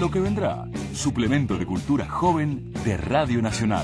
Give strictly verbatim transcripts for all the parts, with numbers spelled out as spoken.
Lo que vendrá, suplemento de cultura joven de Radio Nacional.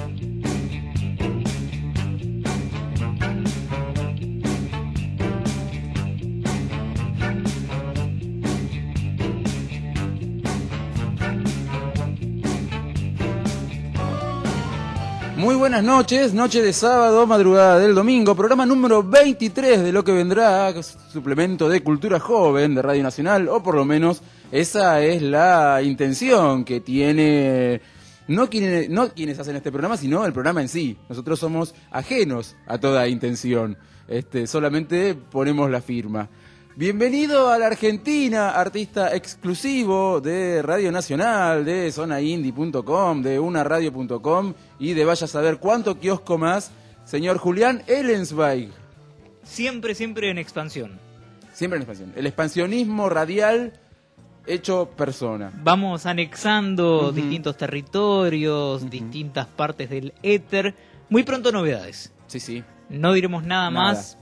Muy buenas noches, noche de sábado, madrugada del domingo, programa número veintitrés de Lo que vendrá, suplemento de cultura joven de Radio Nacional, o por lo menos esa es la intención que tiene, no quienes, no quienes hacen este programa, sino el programa en sí. Nosotros somos ajenos a toda intención, este, solamente ponemos la firma. Bienvenido a la Argentina, artista exclusivo de Radio Nacional, de zona indie punto com, de una radio punto com y de vaya a saber cuánto kiosco más, señor Julián Ellensweig. Siempre, siempre en expansión. Siempre en expansión. El expansionismo radial hecho persona. Vamos anexando Uh-huh. distintos territorios, Uh-huh. distintas partes del éter. Muy pronto novedades. Sí, sí. No diremos nada, Nada. más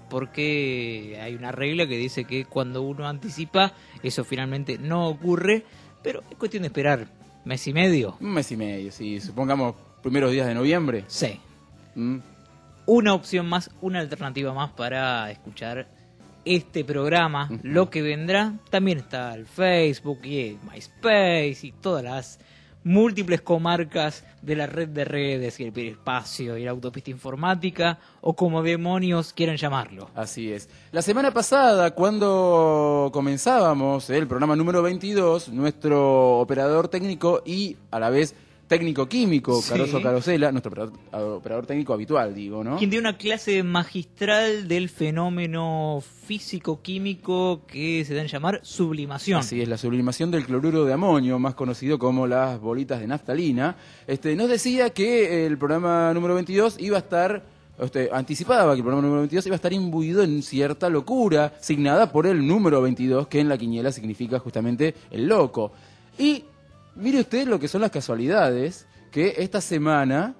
porque hay una regla que dice que cuando uno anticipa, eso finalmente no ocurre. Pero es cuestión de esperar mes y medio. Un mes y medio, sí. Supongamos primeros días de noviembre. Sí. Mm. Una opción más, una alternativa más para escuchar este programa, Uh-huh. Lo que vendrá. También está el Facebook y el MySpace y todas las múltiples comarcas de la red de redes y el hiperespacio y la autopista informática, o como demonios quieran llamarlo. Así es. La semana pasada, cuando comenzábamos el programa número veintidós, nuestro operador técnico y a la vez técnico químico, Sí. Caroso Carosela, nuestro operador, operador técnico habitual, digo, ¿no? Quien dio una clase magistral del fenómeno físico-químico que se da en llamar sublimación. Así es, la sublimación del cloruro de amonio, más conocido como las bolitas de naftalina, este, nos decía que el programa número veintidós iba a estar, este, anticipaba que el programa número veintidós iba a estar imbuido en cierta locura, signada por el número veintidós, que en la quiniela significa justamente el loco. Y mire usted lo que son las casualidades, que esta semana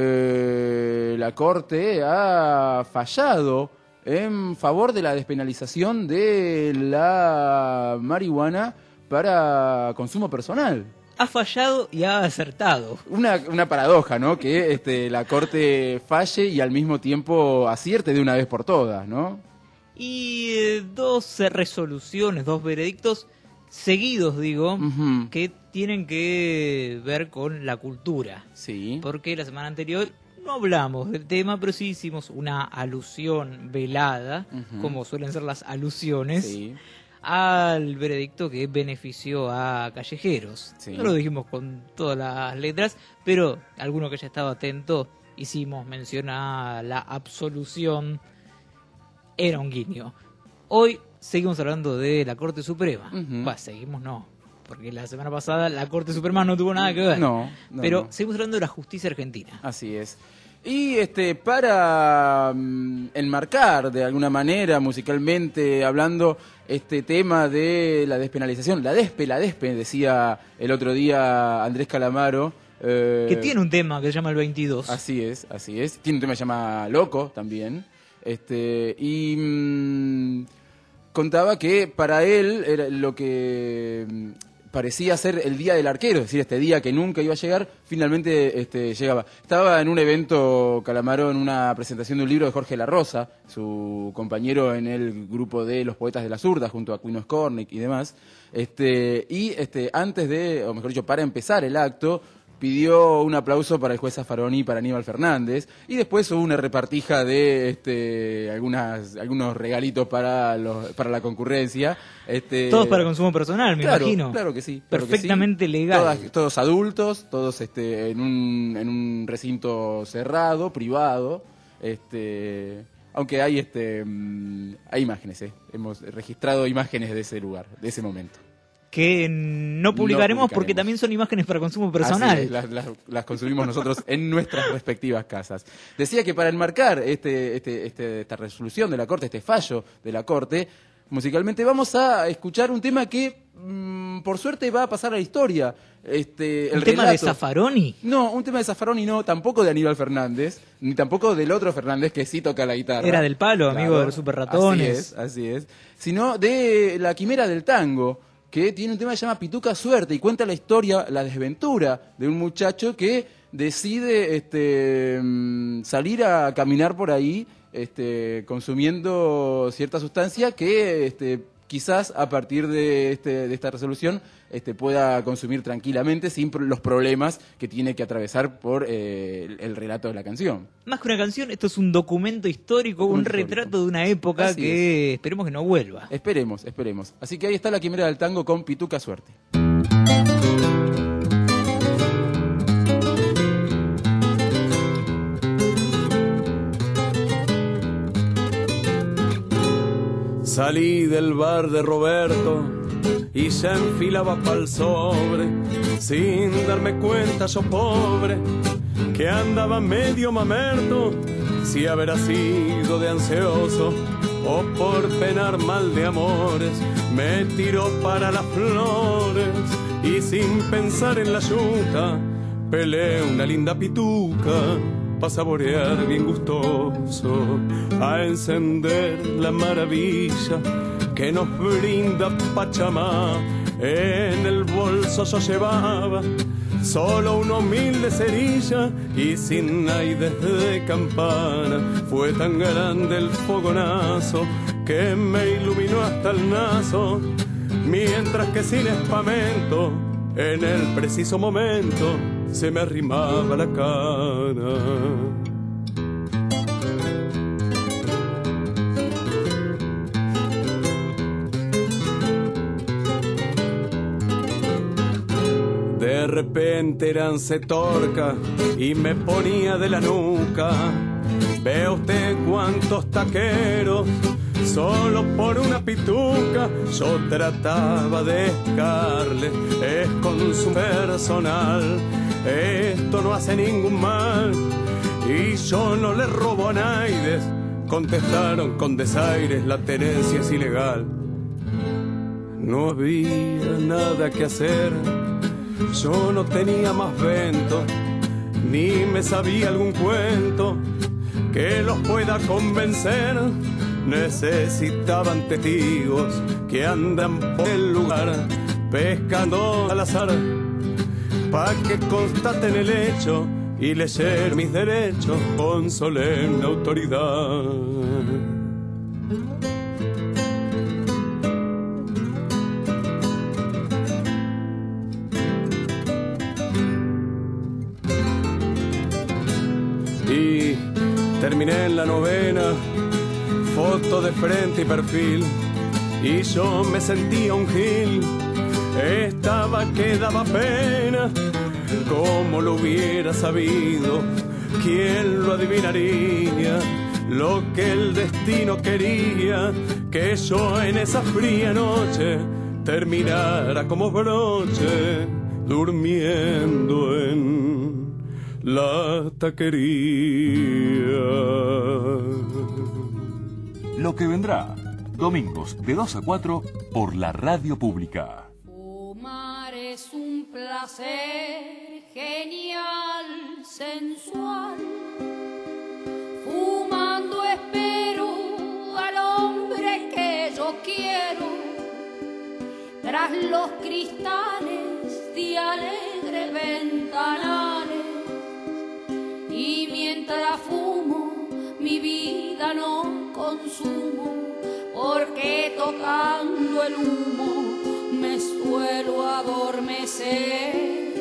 eh, la Corte ha fallado en favor de la despenalización de la marihuana para consumo personal. Ha fallado y ha acertado. Una, una paradoja, ¿no? Que este, la Corte falle y al mismo tiempo acierte de una vez por todas, ¿no? Y eh, dos eh, resoluciones, dos veredictos seguidos, digo, Ujú. que tienen que ver con la cultura. Sí. Porque la semana anterior no hablamos del tema, pero sí hicimos una alusión velada, Ujú. como suelen ser las alusiones, Sí. al veredicto que benefició a callejeros. Sí. No lo dijimos con todas las letras, pero alguno que haya estado atento, hicimos mención a la absolución. Era un guiño. Hoy seguimos hablando de la Corte Suprema. Ujú. Bah, seguimos no, porque la semana pasada la Corte Suprema no tuvo nada que ver. No, no, pero no. seguimos hablando de la justicia argentina. Así es. Y este para mm, enmarcar de alguna manera musicalmente hablando este tema de la despenalización, la despe, la despe, decía el otro día Andrés Calamaro. eh, Que tiene un tema que se llama el veintidós. Así es, así es. Tiene un tema que se llama Loco también. Este, y mm, contaba que para él era lo que mm, parecía ser el día del arquero, es decir, este día que nunca iba a llegar, finalmente este, llegaba. Estaba en un evento, Calamaro, en una presentación de un libro de Jorge La Rosa, su compañero en el grupo de Los Poetas de la Zurda, junto a Quino Scornic y demás. Este, y este, antes de, o mejor dicho, para empezar el acto, pidió un aplauso para el juez Zaffaroni y para Aníbal Fernández, y después hubo una repartija de este, algunas, algunos regalitos para, los, para la concurrencia. Este, Todos para consumo personal, me claro, imagino. Claro que sí. Claro que Perfectamente sí. legal. Todas- todos adultos, todos este, en, un, en un recinto cerrado, privado. Este, aunque hay, este, mm, hay imágenes, eh. hemos registrado imágenes de ese lugar, de ese momento. Que no publicaremos, No porque publicaremos. también son imágenes para consumo Así personal. es, las, las- las consumimos nosotros en nuestras respectivas casas. Decía que para enmarcar este, este, este, esta resolución de la Corte, este fallo de la Corte, musicalmente vamos a escuchar un tema que, mmm, por suerte, va a pasar a la historia. Este, ¿Un el tema de relato- Zaffaroni? No, un tema de Zaffaroni no, tampoco de Aníbal Fernández, ni tampoco del otro Fernández que sí toca la guitarra. Era del Palo, amigo de los Super Ratones. Así es, así es. Sino de La Quimera del Tango, que tiene un tema que se llama Pituca Suerte y cuenta la historia, la desventura de un muchacho que decide este, salir a caminar por ahí este, consumiendo cierta sustancia que este, quizás a partir de, este, de esta resolución este, pueda consumir tranquilamente sin los problemas que tiene que atravesar por eh, el, el relato de la canción. Más que una canción, esto es un documento histórico, Documento un retrato histórico. de una época Así que es. esperemos que no vuelva. Esperemos, esperemos. Así que ahí está la quimera del tango con Pituca Suerte. Salí del bar de Roberto y se enfilaba pa'l sobre, sin darme cuenta yo pobre, que andaba medio mamerto, si habrá sido de ansioso o por penar mal de amores, me tiró para las flores y sin pensar en la yuta, peleé una linda pituca pa' saborear bien gustoso, a encender la maravilla que nos brinda Pachamá. En el bolso yo llevaba solo una humilde cerilla y sin naides de campana, fue tan grande el fogonazo que me iluminó hasta el naso, mientras que sin espamento, en el preciso momento, se me arrimaba la cara. De repente eran se torca y me ponía de la nuca. Ve usted cuántos taqueros, solo por una pituca. Yo trataba de escarle, es con su personal. Esto no hace ningún mal y yo no le robo a naides. Contestaron con desaires, la tenencia es ilegal. No había nada que hacer, yo no tenía más vento, ni me sabía algún cuento que los pueda convencer. Necesitaban testigos que andan por el lugar pescando al azar, pa' que constaten el hecho y leer mis derechos con solemne autoridad. Y terminé en la novena, foto de frente y perfil, y yo me sentía un gil. Estaba que daba pena, como lo hubiera sabido, ¿quién lo adivinaría? Lo que el destino quería, que yo en esa fría noche terminara como broche, durmiendo en la taquería. Lo que vendrá, domingos de dos a cuatro por la radio pública. Fumar es un placer genial, sensual. Fumando espero al hombre que yo quiero, tras los cristales de alegres ventanales. Y mientras fumo, mi vida no consumo, porque tocando el humo me suelo adormecer.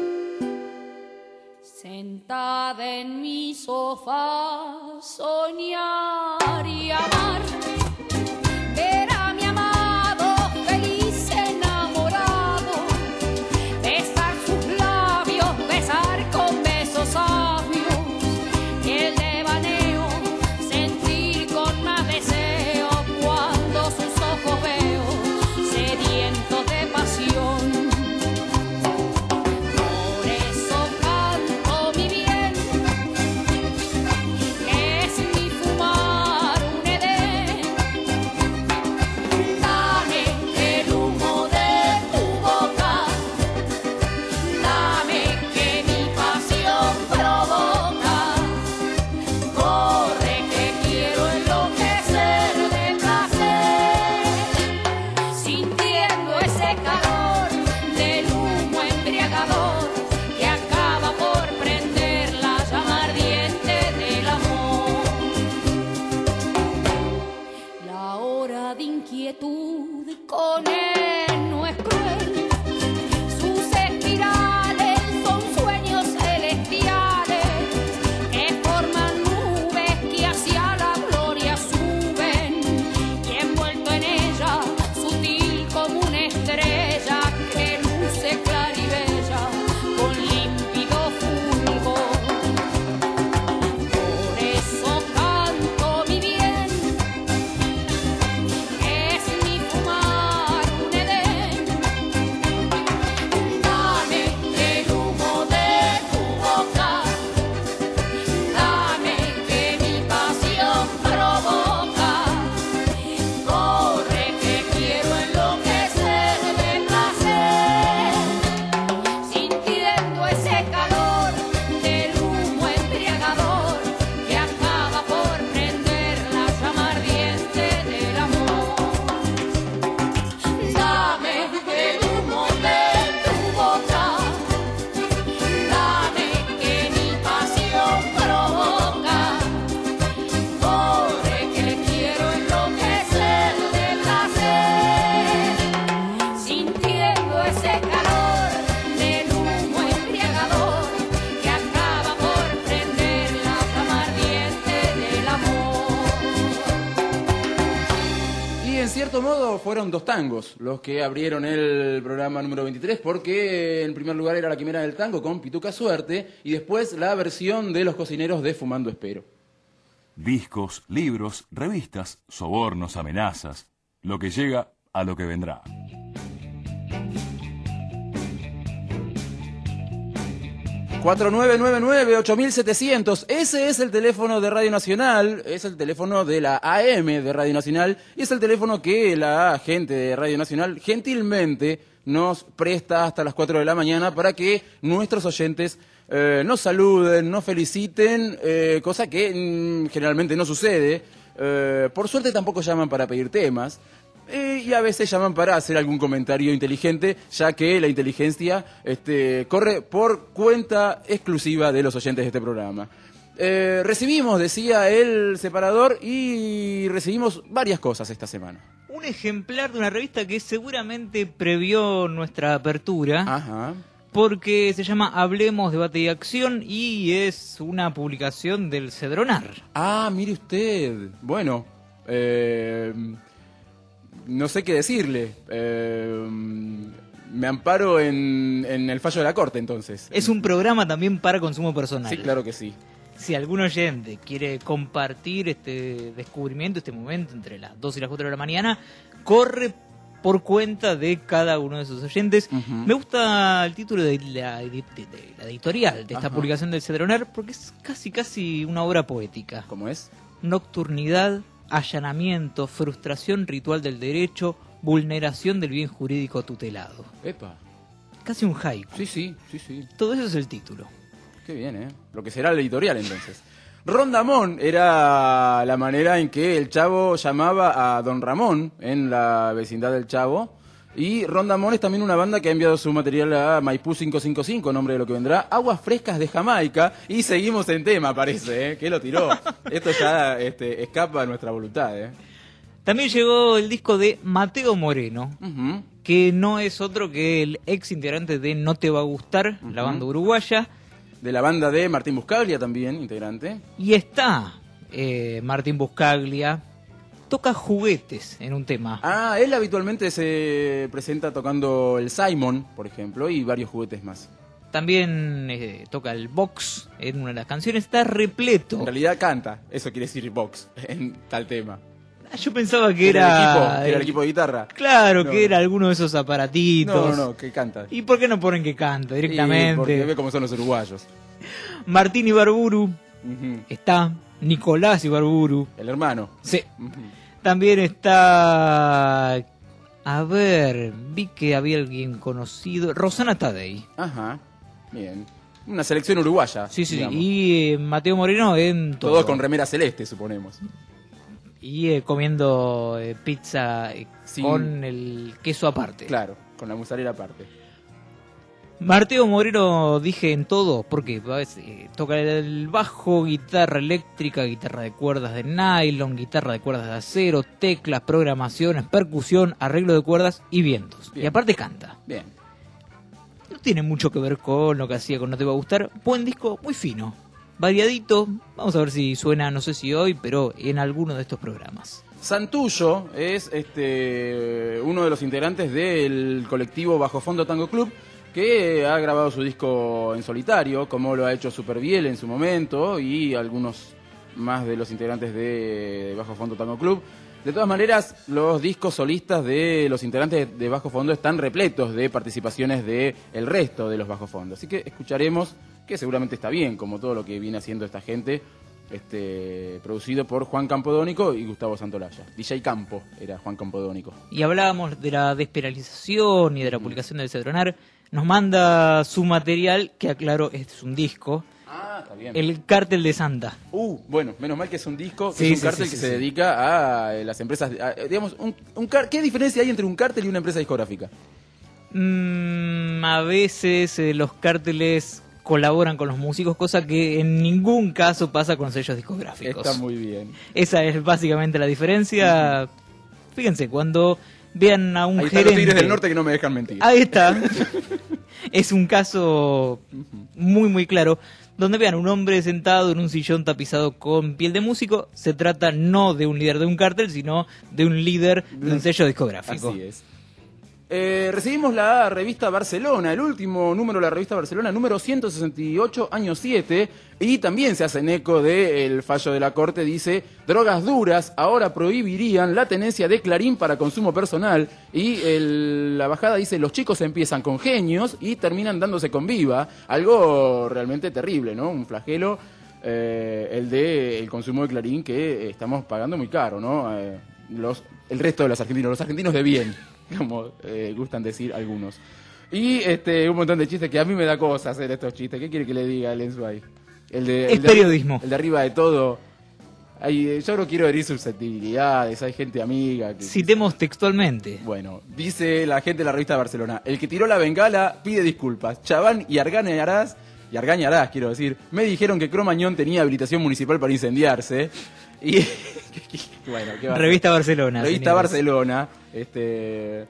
Sentada en mi sofá, soñar y amar, ver a mi amado feliz enamorado, besar sus labios, besar con besos sabios, y el devaneo sentir con más deseo cuando sus ojos veo sedientos de pasión. Por eso canto mi bien, que es mi fumar. de inquietud, con él no es cruel. Sus espirales son sueños celestiales que forman nubes que hacia la gloria suben, y envuelto en ella, sutil como una estrella que luce clara y bella con límpido fulgor. Por eso canto mi bien, que es mi fumar un Edén. Dame el humo de tu boca, dame que mi pasión provoca. Corre que quiero enloquecer de placer, sintiendo ese calor del humo embriagador que acaba por prender la llama ardiente del amor. Dame el humo de tu boca, dame que mi pasión provoca. Corre que quiero enloquecer de placer, sintiendo ese calor del humo embriagador que acaba por prender la llama ardiente del amor. Y en cierto modo fueron dos tangos los que abrieron el programa número veintitrés, porque en primer lugar era La Quimera del Tango con Pituca Suerte y después la versión de Los Cocineros de Fumando Espero. Discos, libros, revistas, sobornos, amenazas. Lo que llega a lo que vendrá. cuatro nueve nueve nueve, ocho setecientos, ese es el teléfono de Radio Nacional, es el teléfono de la A M de Radio Nacional y es el teléfono que la gente de Radio Nacional gentilmente nos presta hasta las cuatro de la mañana para que nuestros oyentes eh, nos saluden, nos feliciten, eh, cosa que mm, generalmente no sucede. Eh, por suerte tampoco llaman para pedir temas. Eh, y a veces llaman para hacer algún comentario inteligente, ya que la inteligencia este, corre por cuenta exclusiva de los oyentes de este programa. Eh, recibimos, decía el separador, y recibimos varias cosas esta semana. Un ejemplar de una revista que seguramente previó nuestra apertura, Ajá. porque se llama Hablemos, Debate y Acción y es una publicación del Cedronar. Ah, mire usted. Bueno, eh, no sé qué decirle. Eh, me amparo en, en el fallo de la Corte, entonces. Es un programa también para consumo personal. Sí, claro que sí. Si algún oyente quiere compartir este descubrimiento, este momento entre las dos y las cuatro de la mañana, corre por cuenta de cada uno de sus oyentes. Ujú. Me gusta el título de la, de, de- de la editorial de esta Ajá. publicación del Cedronar porque es casi casi una obra poética. ¿Cómo es? Nocturnidad, allanamiento, frustración ritual del derecho, vulneración del bien jurídico tutelado. Epa. Casi un haiku. Sí, sí, sí, sí. Todo eso es el título. Qué bien, ¿eh? Lo que será el editorial, entonces. Rondamón era la manera en que el Chavo llamaba a Don Ramón en la vecindad del Chavo. Y Rondamón es también una banda que ha enviado su material a Maipú cinco cinco cinco, nombre de lo que vendrá, Aguas Frescas de Jamaica. Y seguimos en tema, parece, ¿eh? Que lo tiró. Esto ya este, escapa a nuestra voluntad, ¿eh? También llegó el disco de Mateo Moreno, Ujú. que no es otro que el ex integrante de No Te Va a Gustar, la Ujú. banda uruguaya. De la banda de Martín Buscaglia también, integrante. Y está eh, Martín Buscaglia, toca juguetes en un tema. Ah, él habitualmente se presenta tocando el Simon, por ejemplo, y varios juguetes más. También eh, toca el box en una de las canciones, está repleto. En realidad canta, eso quiere decir box, en tal tema. Ah, yo pensaba que el era... equipo, que era el equipo de guitarra. Claro, No. que era alguno de esos aparatitos. No, no, no, que canta. ¿Y por qué no ponen que canta Y directamente? porque ve cómo son los uruguayos. Martín Ibarburu Ujú. está, Nicolás Ibarburu. El hermano. Sí. Ujú. También está... A ver, vi que había alguien conocido. Rosana Tadei. Ajá, bien. Una selección uruguaya. Sí, sí, digamos. y eh, Mateo Moreno en todo. Todos con remera celeste, suponemos. Y eh, comiendo eh, pizza eh, Sin- con el queso aparte. Claro, con la mozzarella aparte. Mateo Moreno dije en todo, porque eh, toca el bajo, guitarra eléctrica, guitarra de cuerdas de nylon, guitarra de cuerdas de acero, teclas, programaciones, percusión, arreglo de cuerdas y vientos. Bien. Y aparte canta. Bien. No tiene mucho que ver con lo que hacía con No Te Va a Gustar. Buen disco, muy fino, variadito. Vamos a ver si suena, no sé si hoy, pero en alguno de estos programas. Santullo es este uno de los integrantes del colectivo Bajo Fondo Tango Club, que ha grabado su disco en solitario, como lo ha hecho Superbiel en su momento, y algunos más de los integrantes de Bajo Fondo Tango Club. De todas maneras, los discos solistas de los integrantes de Bajo Fondo están repletos de participaciones de el resto de los Bajo Fondo. Así que escucharemos, que seguramente está bien, como todo lo que viene haciendo esta gente, este producido por Juan Campodónico y Gustavo Santolaya. D J Campo era Juan Campodónico. Y hablábamos de la despenalización y de la publicación del Cedronar. Nos manda su material, que aclaro, este es un disco. Ah, está bien. El Cártel de Santa. Uh, bueno, menos mal que es un disco, que Sí, es un sí, cártel sí, que sí, se sí. dedica a eh, las empresas, a, eh, digamos, un, un car- ¿qué diferencia hay entre un cártel y una empresa discográfica? Mm, a veces eh, los cárteles colaboran con los músicos, cosa que en ningún caso pasa con sellos discográficos. Está muy bien. Esa es básicamente la diferencia. Fíjense, cuando vean a un Ahí están gerente... los Tigres del Norte que no me dejan mentir. Ahí está. Es un caso muy, muy claro. Donde vean un hombre sentado en un sillón tapizado con piel de músico, se trata no de un líder de un cártel, sino de un líder de un sello discográfico. Así es. Eh, recibimos la revista Barcelona, el último número de la revista Barcelona, número ciento sesenta y ocho, año siete, y también se hacen eco del fallo de la Corte, dice, drogas duras ahora prohibirían la tenencia de Clarín para consumo personal, y el- la bajada dice, los chicos empiezan con genios y terminan dándose con viva, algo realmente terrible, ¿no? Un flagelo, eh, el de el consumo de Clarín que estamos pagando muy caro, ¿no? Eh, los, el resto de los argentinos, los argentinos de bien, como eh, gustan decir algunos. Y este un montón de chistes que a mí me da cosa hacer estos chistes. ¿Qué quiere que le diga, Lensway? El de, Es el de- periodismo. El de arriba de todo. Hay, eh, yo no quiero herir susceptibilidades, hay gente amiga. Que, Citemos textualmente. Bueno, dice la gente de la revista Barcelona, el que tiró la bengala pide disculpas. Chaván y Argañarás, y Argañarás quiero decir, me dijeron que Cromañón tenía habilitación municipal para incendiarse. Y bueno, ¿qué va a hacer? Revista Barcelona. Revista señores. Barcelona, este,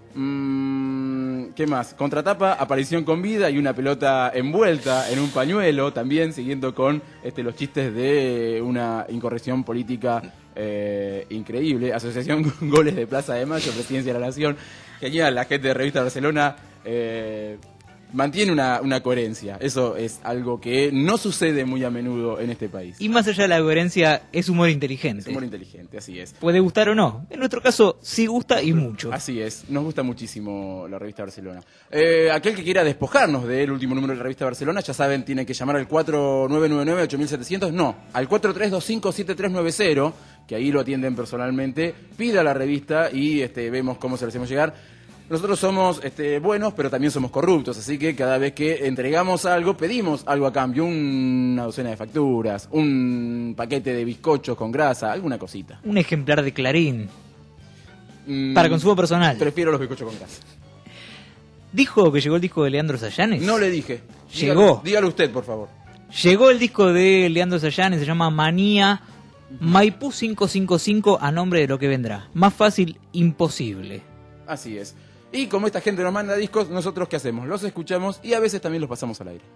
mm, ¿qué más? Contratapa, aparición con vida y una pelota envuelta en un pañuelo, también siguiendo con este, los chistes de una incorrección política eh, increíble. Asociación con Goles de Plaza de Mayo, Presidencia de la Nación. Genial, la gente de Revista Barcelona eh, mantiene una, una coherencia. Eso es algo que no sucede muy a menudo en este país. Y más allá de la coherencia, es humor Es inteligente. humor inteligente, así es. Puede gustar o no. En nuestro caso, sí gusta y mucho. Así es, nos gusta muchísimo la revista Barcelona. Eh, aquel que quiera despojarnos del último número de la revista Barcelona, ya saben, tiene que llamar al cuatro nueve nueve nueve ocho siete cero cero, no, al cuatro tres dos cinco siete tres nueve cero, que ahí lo atienden personalmente, pida la revista y este, vemos cómo se lo hacemos llegar. Nosotros somos este, buenos, pero también somos corruptos, así que cada vez que entregamos algo, pedimos algo a cambio, una docena de facturas, un paquete de bizcochos con grasa, alguna cosita. Un ejemplar de Clarín. Mm, Para consumo personal. Prefiero los bizcochos con grasa. Dijo que llegó el disco de Leandro Sayanes. No le dije. Llegó. Dígalo, dígalo usted, por favor. Llegó el disco de Leandro Sayanes, se llama Manía Maipú quinientos cincuenta y cinco, a nombre de lo que vendrá. Más fácil, imposible. Así es. Y como esta gente nos manda discos, nosotros ¿qué hacemos? Los escuchamos y a veces también los pasamos al aire.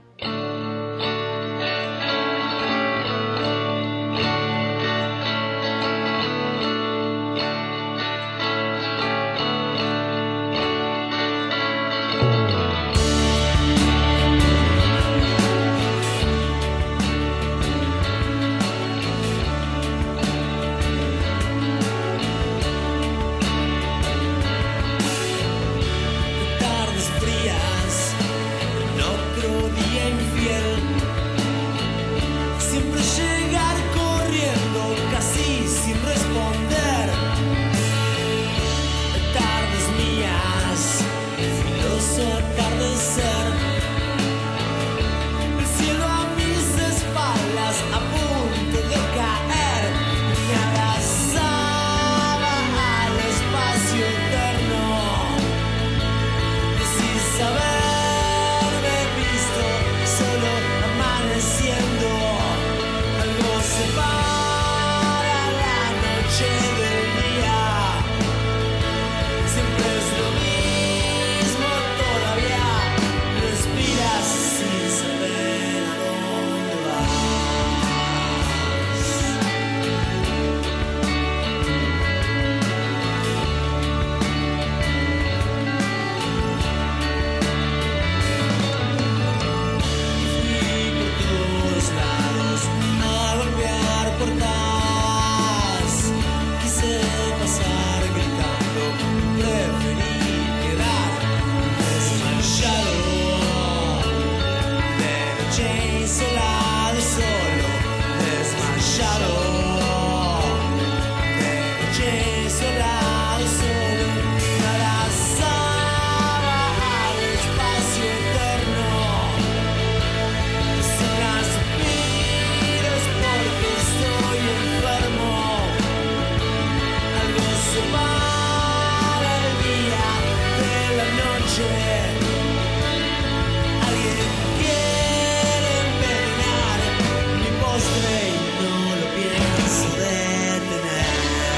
Tardes frías, en otro día infinito. separa el día de la noche. Alguien quiere envenenar mi postre y no lo pienso detener.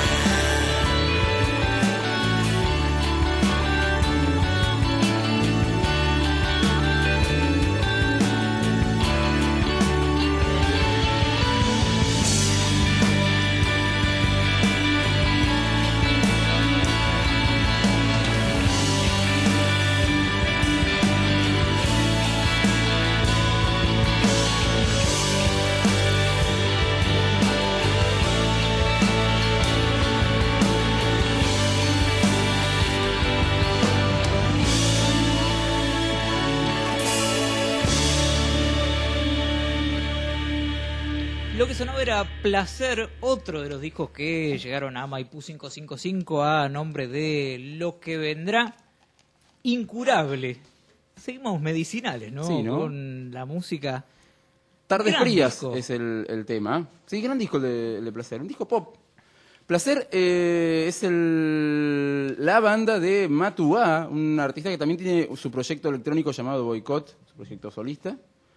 Lo que sonaba era Placer, otro de los discos que llegaron a Maipú quinientos cincuenta y cinco a nombre de Lo que vendrá. Incurable. Seguimos medicinales, ¿no? Sí, ¿no? Con la música. Tardes Gran frías disco. es el, el tema. Sí, gran disco el de, el de Placer, un disco pop. Placer eh, es el, la banda de Matuá, un artista que también tiene su proyecto electrónico llamado Boicot, su proyecto solista.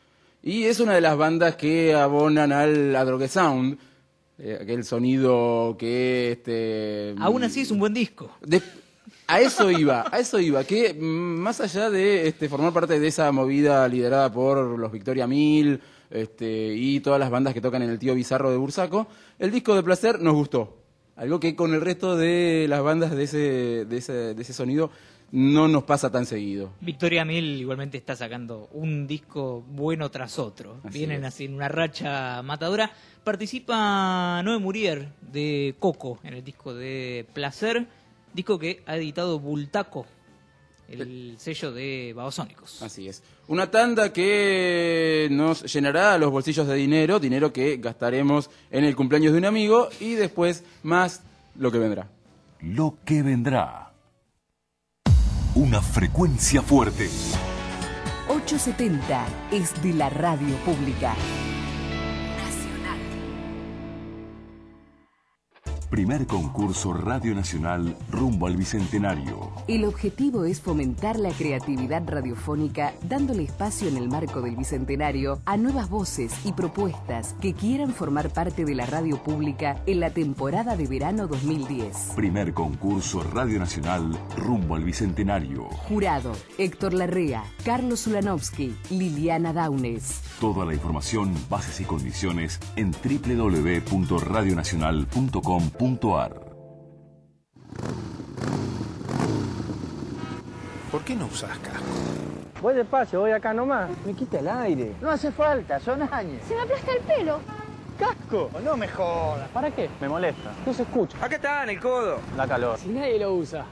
Y es una de las bandas que abonan al Adrogue Sound, eh, aquel sonido que... este Aún así es un buen disco. de- a eso iba, a eso iba, que mm, más allá de este, formar parte de esa movida liderada por los Victoria Mil este, y todas las bandas que tocan en el Tío Bizarro de Bursaco, el disco de Placer nos gustó. Algo que con el resto de las bandas de ese, de ese, de ese sonido no nos pasa tan seguido. Victoria Mil igualmente está sacando un disco bueno tras otro. Así Vienen es. así en una racha matadora. Participa Noé Murier de Coco en el disco de Placer, disco que ha editado Bultaco, el sello de Babasónicos. Así es. Una tanda que nos llenará los bolsillos de dinero, dinero que gastaremos en el cumpleaños de un amigo y después más lo que vendrá. Lo que vendrá. Una frecuencia fuerte. ochocientos setenta es de la radio pública. Nacional. Primer concurso Radio Nacional rumbo al Bicentenario. El objetivo es fomentar la creatividad radiofónica, dándole espacio en el marco del Bicentenario a nuevas voces y propuestas que quieran formar parte de la radio pública en la temporada de verano dos mil diez. Primer concurso Radio Nacional rumbo al Bicentenario. Jurado: Héctor Larrea, Carlos Ulanovsky, Liliana Daunes. Toda la información, bases y condiciones en doble u doble u doble u punto radio nacional punto com punto a r. ¿Por qué no usás casco? Voy despacio, voy acá nomás. Me quita el aire. No hace falta, son años. Se me aplasta el pelo. ¡Casco! No me jodas. ¿Para qué? Me molesta. No se escucha. Acá está, en el codo. Da calor. Si nadie lo usa.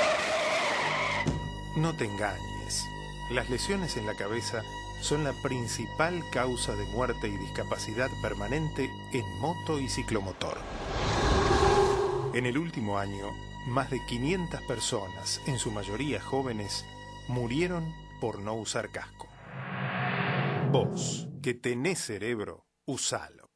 No te engañes. Las lesiones en la cabeza son la principal causa de muerte y discapacidad permanente en moto y ciclomotor. En el último año, más de quinientas personas, en su mayoría jóvenes, murieron por no usar casco. Vos, que tenés cerebro, usalo.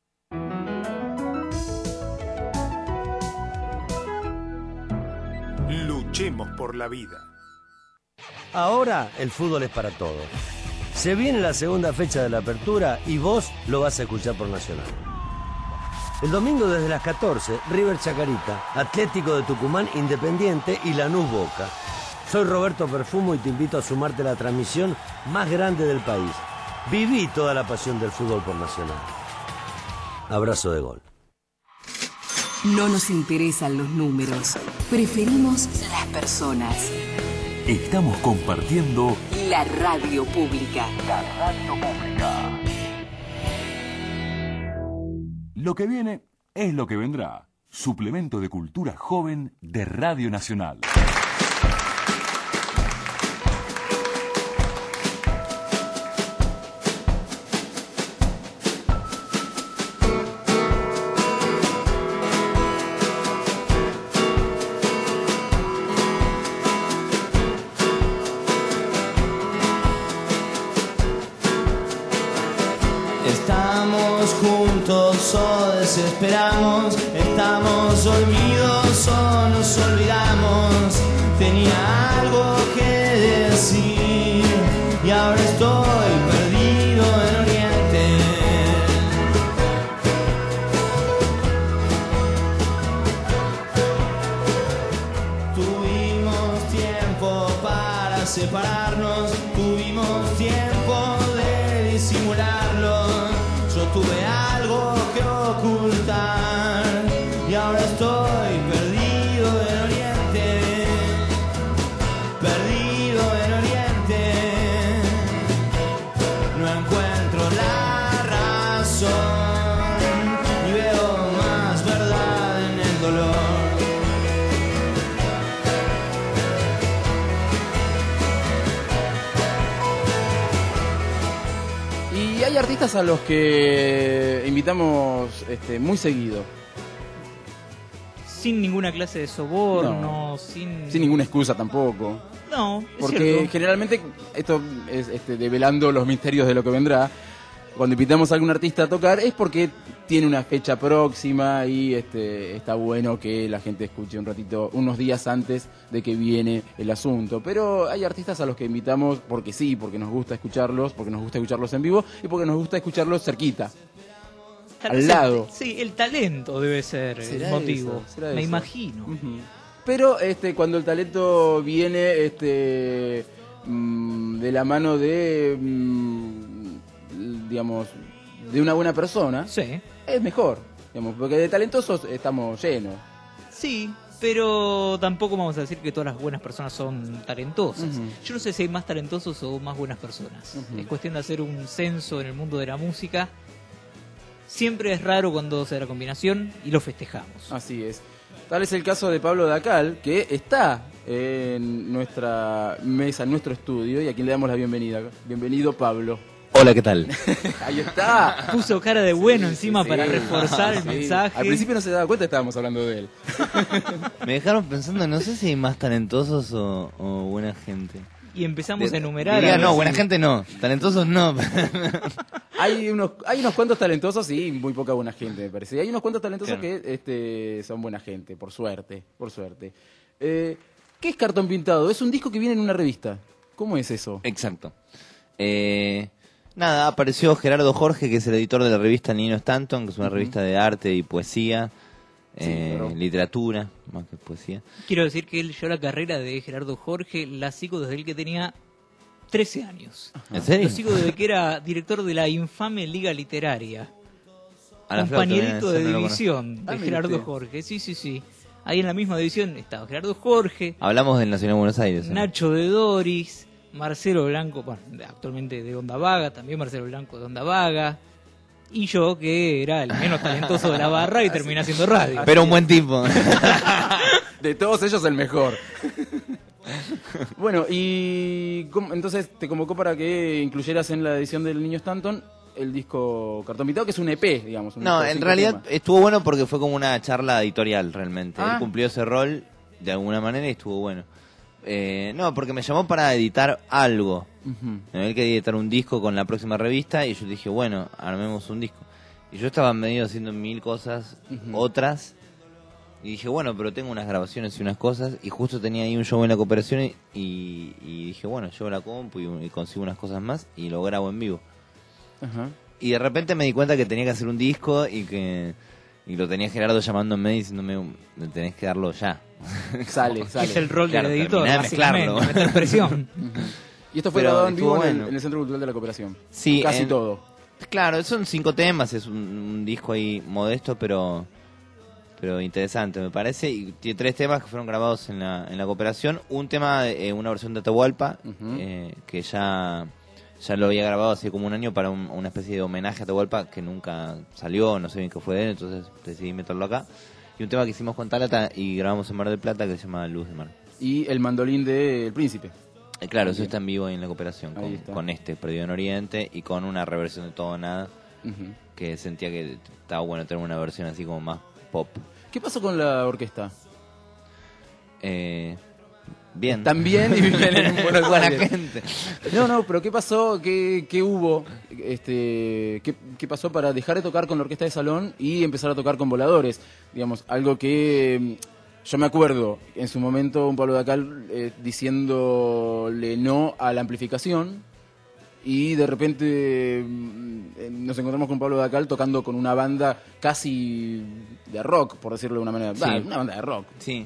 Luchemos por la vida. Ahora el fútbol es para todos. Se viene la segunda fecha de la apertura y vos lo vas a escuchar por Nacional. El domingo desde las catorce, River Chacarita, Atlético de Tucumán Independiente y Lanús Boca. Soy Roberto Perfumo y te invito a sumarte a la transmisión más grande del país. Viví toda la pasión del fútbol por Nacional. Abrazo de gol. No nos interesan los números, preferimos las personas. Estamos compartiendo La radio pública. la radio pública. Lo que viene es lo que vendrá. Suplemento de cultura joven de Radio Nacional. Estamos juntos o desesperamos, estamos dormidos o nos olvidamos. tenía algo que decir y ahora estoy perdido en Oriente. Tuvimos tiempo para separarnos, tuvimos tiempo de disimularlo. Yo tuve algo que ocultar y ahora estoy perdido en Oriente, perdido en Oriente. No encuentro la razón ni veo más verdad en el dolor. Y hay artistas a los que invitamos este, muy seguido. Sin ninguna clase de soborno, No. sin... Sin ninguna excusa tampoco. No, es Porque cierto. generalmente, esto es este, develando los misterios de lo que vendrá, cuando invitamos a algún artista a tocar es porque tiene una fecha próxima y este, está bueno que la gente escuche un ratito, unos días antes de que viene el asunto. Pero hay artistas a los que invitamos porque sí, porque nos gusta escucharlos, porque nos gusta escucharlos en vivo y porque nos gusta escucharlos cerquita. Tal al vez lado. El, sí, el talento debe ser el ¿Será motivo. eso? ¿Será Me eso? imagino. Ujú. Pero este, cuando el talento viene este, mm, de la mano de, mm, digamos, de una buena persona, Sí. es mejor. Digamos, porque de talentosos estamos llenos. Sí, pero tampoco vamos a decir que todas las buenas personas son talentosas. Ujú. Yo no sé si hay más talentosos o más buenas personas. Ujú. Es cuestión de hacer un censo en el mundo de la música. Siempre es raro cuando se da la combinación y lo festejamos. Así es. Tal es el caso de Pablo Dacal, que está en nuestra mesa, en nuestro estudio, y a quien le damos la bienvenida. Bienvenido, Pablo. Hola, ¿qué tal? Ahí está. Puso cara de bueno encima Sí, para sí. reforzar el Sí. mensaje. Al principio no se daba cuenta que estábamos hablando de él. Me dejaron pensando, no sé si hay más talentosos o, o buena gente. Y empezamos De- a enumerar. Diría, a ver no, si- buena gente no, talentosos no. Hay unos, hay unos cuantos talentosos y muy poca buena gente, me parece. Y hay unos cuantos talentosos Claro. que este, son buena gente, por suerte, por suerte. Eh, ¿Qué es Cartón Pintado? Es un disco que viene en una revista. ¿Cómo es eso? Exacto. Eh, nada, apareció Gerardo Jorge, que es el editor de la revista Nino Stanton, que es una Ujú. revista de arte y poesía, Sí, eh, claro. literatura, más que poesía. Quiero decir que él, yo la carrera de Gerardo Jorge la sigo desde el que tenía trece años. ¿En serio? Lo sigo desde que era director de la infame Liga Literaria. A la flauta, Compañerito ese de no lo división Ah, de mire Gerardo usted. Jorge. Sí, sí, sí. Ahí en la misma división estaba Gerardo Jorge, Hablamos del Nacional de Buenos Aires. ¿no? Nacho de Doris, Marcelo Blanco, bueno, actualmente de Onda Vaga, también Marcelo Blanco de Onda Vaga. Y yo, que era el menos talentoso de la barra y terminé haciendo radio. Pero un buen tipo. De todos ellos el mejor. Bueno, y ¿cómo- entonces te convocó para que incluyeras en la edición del Niño Stanton el disco Cartón Pintado, que es un E P, digamos. un No, disco de en cinco realidad temas. estuvo bueno porque fue como una charla editorial realmente. Ah. Él cumplió ese rol de alguna manera y estuvo bueno. Eh, no, porque me llamó para editar algo. Ujú. Él quería editar un disco con la próxima revista y yo dije, bueno, armemos un disco. Y yo estaba medio haciendo mil cosas, Ujú. otras, y dije, bueno, pero tengo unas grabaciones y unas cosas, y justo tenía ahí un show en la cooperación y, y, y dije, bueno, llevo la compu y, y consigo unas cosas más y lo grabo en vivo. Ajá. Y de repente me di cuenta que tenía que hacer un disco y que y lo tenía Gerardo llamándome y diciéndome, tenés que darlo ya. Sale, sale. Es el rol Claro, del editor, terminá de básicamente, mezclarlo. meter presión. Ujú. Y esto fue Pero grabado en vivo estuvo en, el, bueno. en el Centro Cultural de la Cooperación. Sí, Casi en- todo. Claro, son cinco temas, es un, un disco ahí modesto, pero pero interesante, me parece. Y tiene tres temas que fueron grabados en la, en la cooperación. Un tema, eh, una versión de Atahualpa, Ujú. eh, que ya, ya lo había grabado hace como un año para un- una especie de homenaje a Atahualpa que nunca salió, no sé bien qué fue de él, entonces decidí meterlo acá. Y un tema que hicimos con Talata y grabamos en Mar del Plata que se llama Luz de Mar. Y el mandolín del Príncipe. Eh, claro, eso Bien. está en vivo ahí en la cooperación, Ahí con, está. con este, Perdido en Oriente, y con una reversión de Todo o Nada, Ujú. que sentía que estaba bueno tener una versión así como más pop. ¿Qué pasó con la orquesta? Eh, bien. También y viven en Buenos Buena Aires. gente. No, no, pero ¿qué pasó? ¿Qué, qué hubo? Este, ¿qué, ¿Qué pasó para dejar de tocar con la orquesta de salón y empezar a tocar con voladores? Digamos, algo que mm, yo me acuerdo en su momento un Pablo Dacal eh, diciéndole no a la amplificación y de repente eh, nos encontramos con Pablo Dacal tocando con una banda casi de rock, por decirlo de una manera. Sí. Bah, una banda de rock. Sí.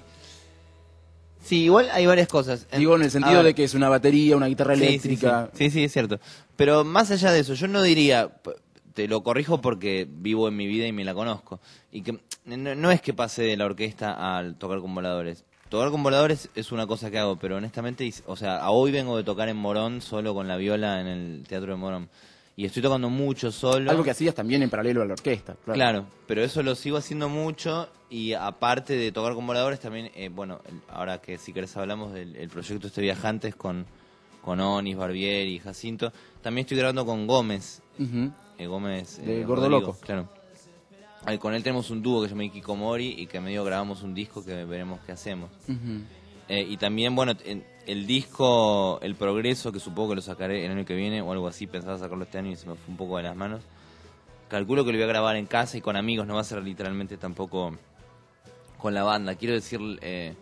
Sí, igual hay varias cosas. Digo, en el sentido de que es una batería, una guitarra Sí, sí, eléctrica. Sí, sí, sí, es cierto. Pero más allá de eso, yo no diría, p- te lo corrijo porque vivo en mi vida y me la conozco, y que no, no es que pase de la orquesta al tocar con voladores. Tocar con voladores es una cosa que hago, pero honestamente, y- o sea, a hoy vengo de tocar en Morón solo con la viola en el Teatro de Morón. Y estoy tocando mucho solo. Algo que hacías también en paralelo a la orquesta. Claro, Claro, pero eso lo sigo haciendo mucho y aparte de tocar con voladores también, eh, bueno, el- ahora que si querés hablamos del el proyecto este Viajantes con, con Onis, Barbieri y Jacinto, también estoy grabando con Gómez, Ujú. eh, Gómez De eh, Gordo Rodrigo, Loco. Claro. Ahí con él tenemos un dúo que se llama Ikikomori y que medio grabamos un disco que veremos qué hacemos. Ujú. Eh, y también, bueno, en- el disco, El Progreso, que supongo que lo sacaré el año que viene o algo así, pensaba sacarlo este año y se me fue un poco de las manos. Calculo que lo voy a grabar en casa y con amigos, no va a ser literalmente tampoco con la banda. Quiero decir, eh,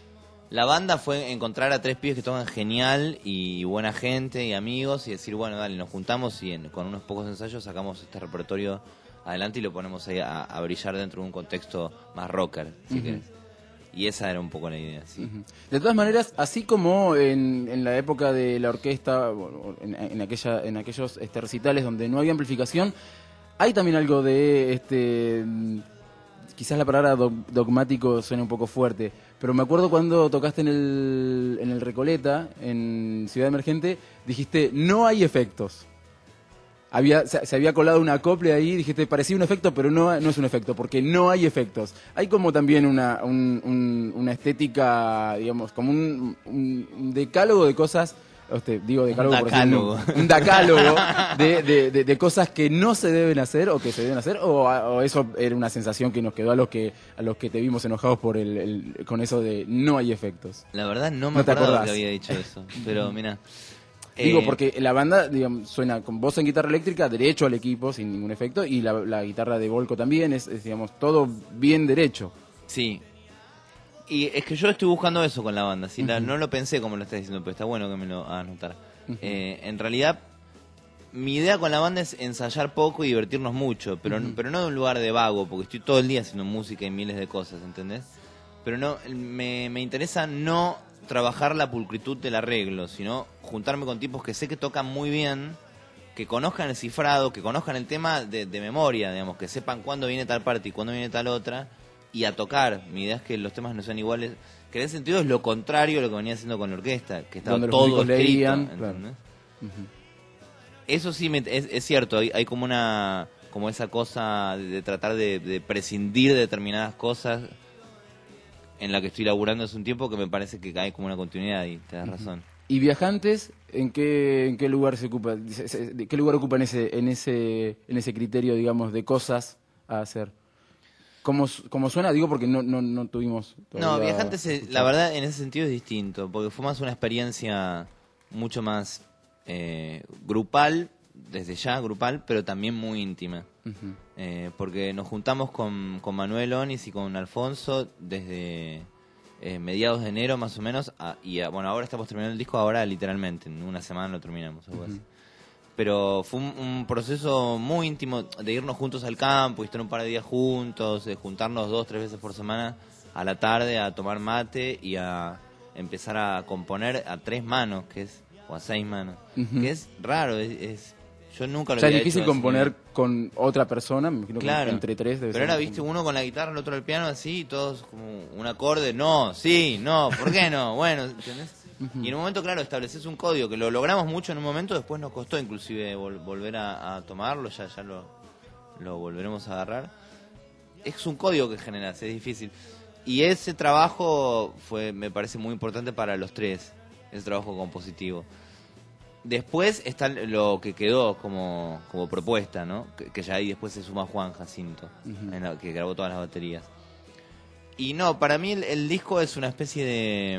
la banda fue encontrar a tres pibes que tocan genial y buena gente y amigos y decir, bueno, dale, nos juntamos y en- con unos pocos ensayos sacamos este repertorio adelante y lo ponemos ahí a, a brillar dentro de un contexto más rocker, si Ujú. querés. Y esa era un poco la idea, sí. Ujú. De todas maneras, así como en, en la época de la orquesta, o en, en, aquella, en aquellos este, recitales donde no había amplificación, hay también algo de, este, mm, quizás la palabra dog- dogmático suena un poco fuerte, pero me acuerdo cuando tocaste en el, en el Recoleta, en Ciudad Emergente, dijiste, no hay efectos. Había, se, se había colado un acople ahí, dijiste, parecía un efecto, pero no, no es un efecto, porque no hay efectos. Hay como también una, un- un- una estética, digamos, como un, un- un decálogo de cosas, este, digo decálogo por decir un- dacálogo. un decálogo de, de- de- de cosas que no se deben hacer o que se deben hacer, o, o eso era una sensación que nos quedó a los que a los que te vimos enojados por el, el- con eso de no hay efectos. La verdad no me No te acuerdo acordás. que había dicho eso, pero mira. Digo, eh, porque la banda, digamos, suena con voz en guitarra eléctrica, derecho al equipo, sin ningún efecto, y la, la guitarra de Volco también, es, es, digamos, todo bien derecho. Sí. Y es que yo estoy buscando eso con la banda, ¿sí? La- Ujú. no lo pensé como lo estás diciendo, pero está bueno que me lo hagas notar. Ujú. Eh, en realidad, mi idea con la banda es ensayar poco y divertirnos mucho, pero, Ujú. pero no de un lugar de vago, porque estoy todo el día haciendo música y miles de cosas, ¿entendés? Pero no, me, me interesa no trabajar la pulcritud del arreglo, sino juntarme con tipos que sé que tocan muy bien, que conozcan el cifrado, que conozcan el tema de, de memoria, digamos, que sepan cuándo viene tal parte y cuándo viene tal otra, y a tocar. Mi idea es que los temas no sean iguales, que en ese sentido es lo contrario a lo que venía haciendo con la orquesta, que estaba Donde los todo músicos escrito, leían, claro. ¿entendés? Ujú. Eso sí me- es, es cierto, hay, hay como una como esa cosa de, de tratar de, de prescindir de determinadas cosas en la que estoy laburando hace un tiempo que me parece que hay como una continuidad y te das razón. ¿Y Viajantes, en qué, en qué lugar se ocupa? Se- se- de ¿Qué lugar ocupa en ese, en ese, en ese criterio, digamos, de cosas a hacer? ¿Cómo, su- cómo suena? Digo porque no, no, no tuvimos No, todavía Viajantes, eh, la verdad, en ese sentido es distinto, porque fue más una experiencia mucho más eh, grupal, desde ya grupal, pero también muy íntima. Ujú. Eh, porque nos juntamos con, con Manuel Onis y con Alfonso desde eh, mediados de enero más o menos, a- y a- bueno, ahora estamos terminando el disco, ahora literalmente, en una semana lo terminamos, algo así. Pero fue un, un proceso muy íntimo de irnos juntos al campo y estar un par de días juntos, de juntarnos dos, tres veces por semana a la tarde a tomar mate y a empezar a componer a tres manos, que es o a seis manos, Ujú. que es raro, es, es- yo nunca lo O sea, es había difícil hecho a ese componer nivel. con otra persona, me imagino que Claro, entre tres debe pero ser era, muy- viste, uno con la guitarra, el otro el piano, así, y todos como un acorde, no, sí, no, ¿por qué no? Bueno, ¿entendés? Y en un momento, claro, estableces un código que lo logramos mucho en un momento, después nos costó inclusive vol- volver a, a tomarlo, ya ya lo, lo volveremos a agarrar. Es un código que generas, es difícil. Y ese trabajo fue, me parece muy importante para los tres, ese trabajo compositivo. Después está lo que quedó como, como propuesta, ¿no? Que, que ya ahí después se suma Juan Jacinto, Ujú. en la, que grabó todas las baterías. Y no, para mí el, el disco es una especie de...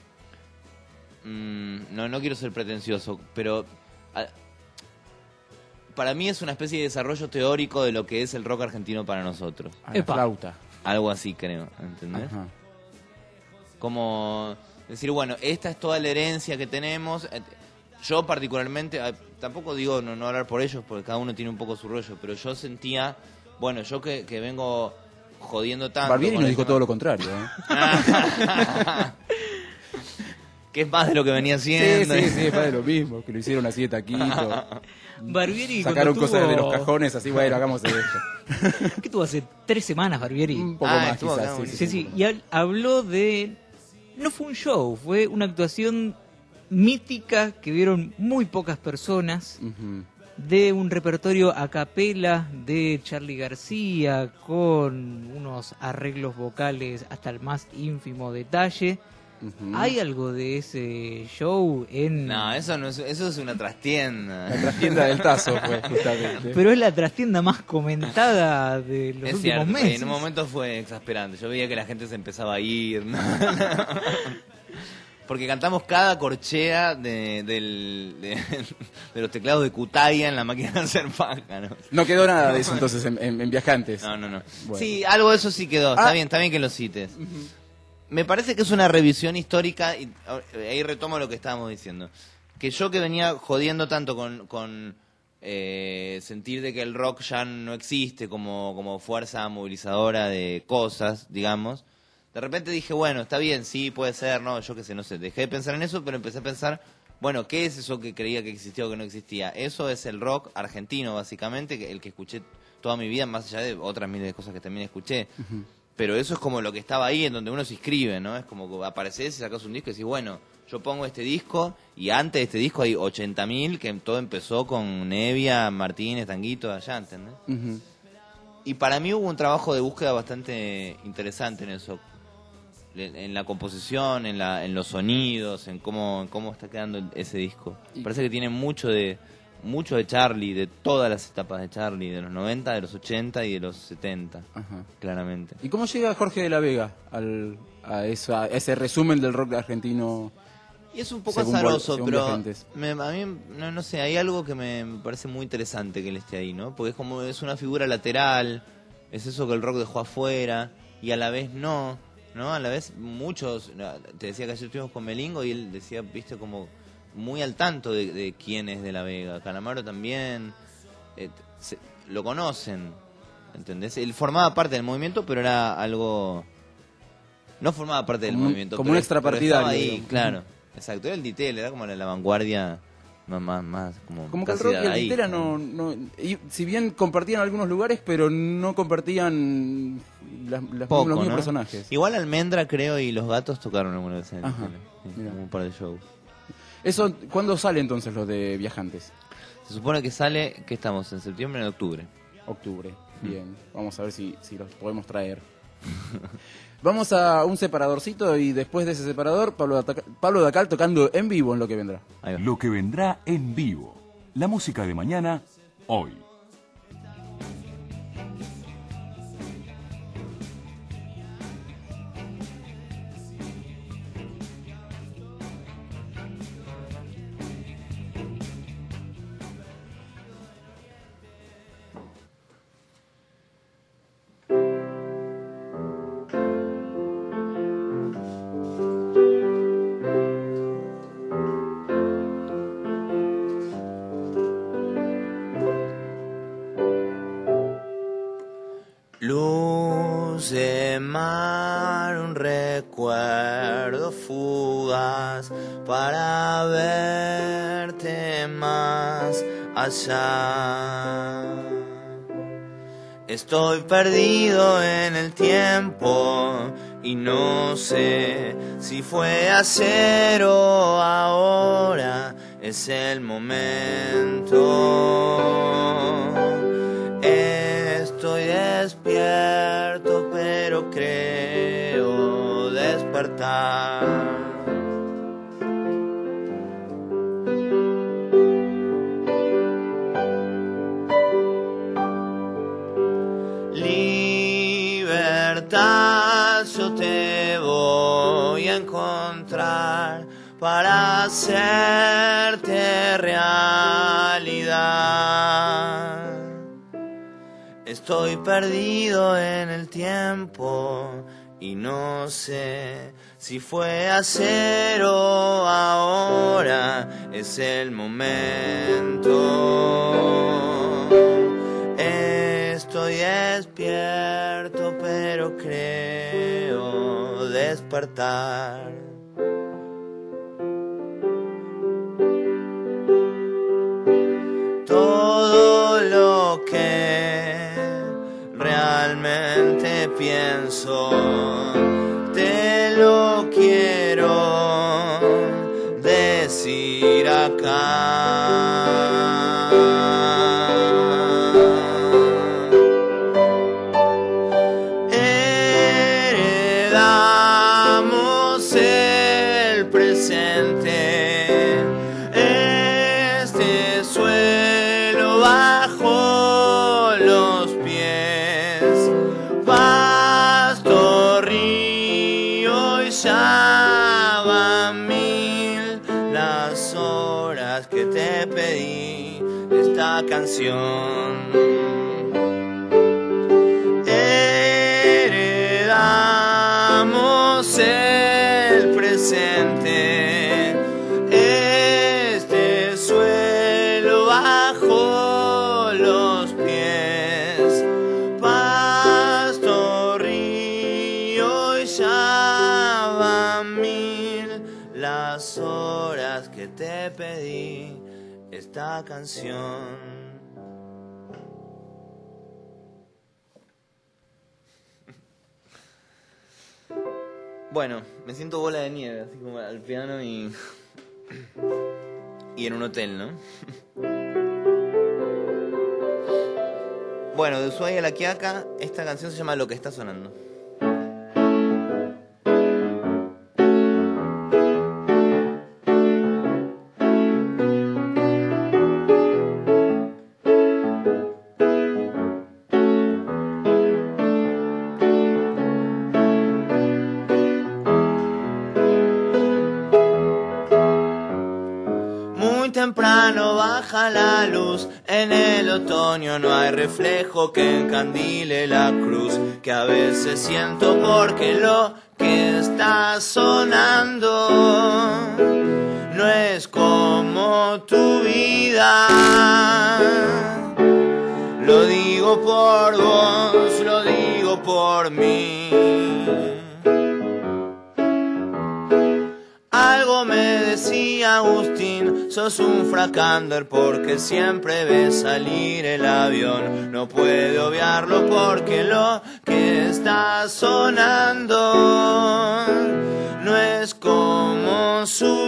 mm, no, no quiero ser pretencioso, pero... a- para mí es una especie de desarrollo teórico de lo que es el rock argentino para nosotros. A la Epa. flauta. Algo así creo, ¿entendés? Ajá. Como decir, bueno, esta es toda la herencia que tenemos. Yo particularmente, tampoco digo no, no hablar por ellos, porque cada uno tiene un poco su rollo, pero yo sentía, bueno, yo que, que vengo jodiendo tanto... Barbieri nos dijo tema. todo lo contrario, ¿eh? Que es más de lo que venía haciendo. Sí, sí, sí, es más de lo mismo, que lo hicieron así de taquito. Barbieri sacaron cuando cosas tuvo... de los cajones, así, bueno, hagamos esto. ¿Qué tuvo hace tres semanas Barbieri? Un poco Ah, más, estuvo quizás. acá, Sí, sí, Sí, sí, y hab- habló de... No fue un show, fue una actuación mítica que vieron muy pocas personas, Ujú. de un repertorio a capela de Charly García con unos arreglos vocales hasta el más ínfimo detalle. Ujú. ¿Hay algo de ese show en...? No, eso no es, eso es una trastienda. La trastienda del tazo fue, justamente. Pero es la trastienda más comentada de los Es últimos cierto, meses. en un momento fue exasperante. Yo veía que la gente se empezaba a ir, ¿no? Porque cantamos cada corchea de, del, de, de los teclados de Cutaya en la máquina de hacer paja, ¿no? No quedó nada de eso entonces en, en- en Viajantes. No, no, no. Bueno. Sí, algo de eso sí quedó. Está Ah. bien, está bien que lo cites. Me parece que es una revisión histórica, y ahí retomo lo que estábamos diciendo. Que yo que venía jodiendo tanto con, con eh, sentir de que el rock ya no existe como, como fuerza movilizadora de cosas, digamos, de repente dije, bueno, está bien, sí, puede ser, no, yo qué sé, no sé. Dejé de pensar en eso, pero empecé a pensar, bueno, ¿qué es eso que creía que existía o que no existía? Eso es el rock argentino, básicamente, que el que escuché toda mi vida, más allá de otras miles de cosas que también escuché. Ujú. Pero eso es como lo que estaba ahí, en donde uno se inscribe, ¿no? Es como que apareces y sacas un disco y decís, bueno, yo pongo este disco, y antes de este disco hay ochenta mil, que todo empezó con Nevia, Martínez, Tanguito, allá, ¿entendés? Ujú. Y para mí hubo un trabajo de búsqueda bastante interesante en eso. En en la composición, en, la, en los sonidos, en cómo, en cómo está quedando ese disco. Y- Parece que tiene mucho de mucho de Charly, de todas las etapas de Charly, de los noventa, de los ochenta y de los setenta, Ajá. claramente. ¿Y cómo llega Jorge de la Vega al, a, esa- a ese resumen del rock argentino? Y es un poco Según azaroso, Vol- según pero Viajantes. me- a mí, no, no sé, hay algo que me parece muy interesante que él esté ahí, ¿no? Porque es como, es una figura lateral, es eso que el rock dejó afuera, y a la vez no, ¿no? A la vez muchos, te decía que ayer estuvimos con Melingo y él decía, viste, como muy al tanto de, de quién es de la Vega. Calamaro también, eh, se- lo conocen, ¿entendés? Él formaba parte del movimiento, pero era algo... No formaba parte del Como un- movimiento, como pero- un extrapartidario, pero estaba ahí, digamos. claro. Exacto, era el Ditel, era como la, la vanguardia más, más, más como, Como que el casi rock y el ahí, litera ¿no? no, no... y si bien compartían algunos lugares, pero no compartían las, las- Poco, los mismos ¿no? personajes. Igual Almendra, creo, y Los Gatos tocaron alguna vez en el Ajá, Ditel, sí, mira. como un par de shows. Eso, ¿cuándo sale entonces lo de Viajantes? Se supone que sale, que estamos, en septiembre, en octubre. Octubre. Bien, vamos a ver si, si los podemos traer. Vamos a un separadorcito y después de ese separador, Pablo, Ataca- Pablo Dacal tocando en vivo en lo que vendrá. Ahí va. Lo que vendrá en vivo. La música de mañana, hoy. Luz de mar, un recuerdo fugaz para verte más allá. Estoy perdido en el tiempo y no sé si fue ayer o ahora es el momento. Estoy despierto, pero creo despertar. Libertad, yo te voy a encontrar para hacerte realidad. Estoy perdido en el tiempo y no sé si fue a cero, ahora es el momento. Estoy despierto, pero creo despertar. Todo lo que realmente pienso te lo quiero decir acá. Heredamos el presente, este suelo bajo los pies, pasto, río y ya van mil las horas que te pedí esta canción. Heredamos el presente, este suelo bajo los pies, pasto, río y ya van mil las horas que te pedí esta canción. Bueno, me siento bola de nieve, así como al piano y... y en un hotel, ¿no? Bueno, de Ushuaia a La Quiaca, esta canción se llama Lo que está sonando. Temprano baja la luz, en el otoño no hay reflejo que encandile la cruz, que a veces siento porque lo que está sonando no es como tu vida. Lo digo por vos, lo digo por mí. Algo me decía Agustín, sos un fracander porque siempre ves salir el avión. No puede obviarlo porque lo que está sonando no es como su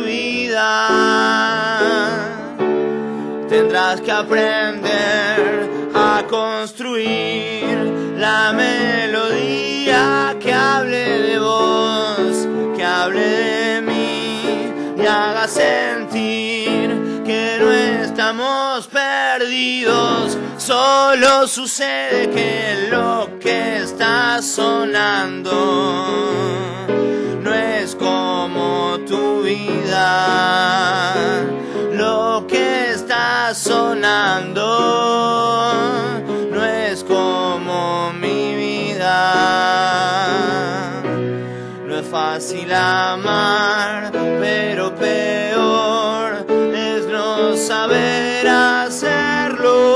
vida. Tendrás que aprender a construir la melodía que hable de vos, que hable de mí y haga sentir que no estamos perdidos. Solo sucede que lo que está sonando no es como tu vida. Lo que está sonando no es como mi vida. No es fácil amar, pero peor es no saber hacerlo.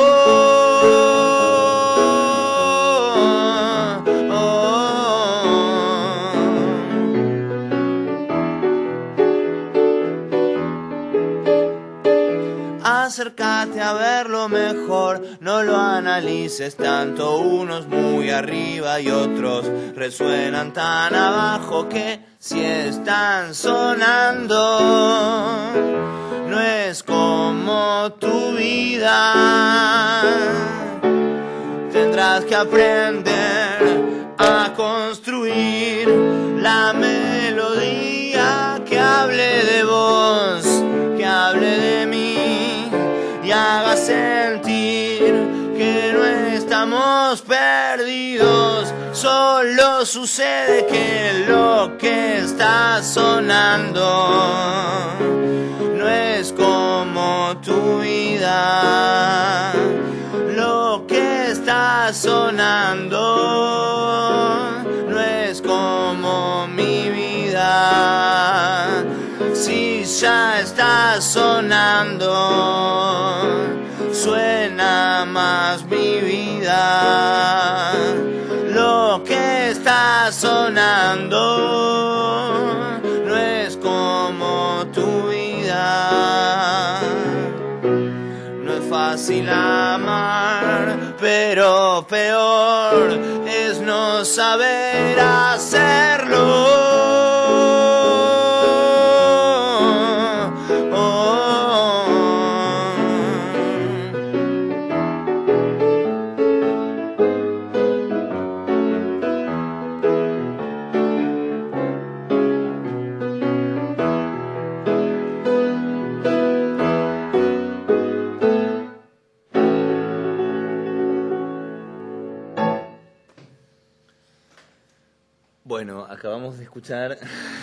Acércate a verlo mejor, no lo analices tanto. Unos muy arriba y otros resuenan tan abajo que si están sonando no es como tu vida. Tendrás que aprender a construir la melodía que hable de vos, que hable de mí y haga sentir que no estamos perdidos. Solo sucede que lo que está sonando no es como tu vida. Lo que está sonando no es como mi vida. Si ya está sonando, suena más mi vida. Lo que está sonando no es como tu vida. No es fácil amar, pero peor es no saber hacerlo. Bueno, acabamos de escuchar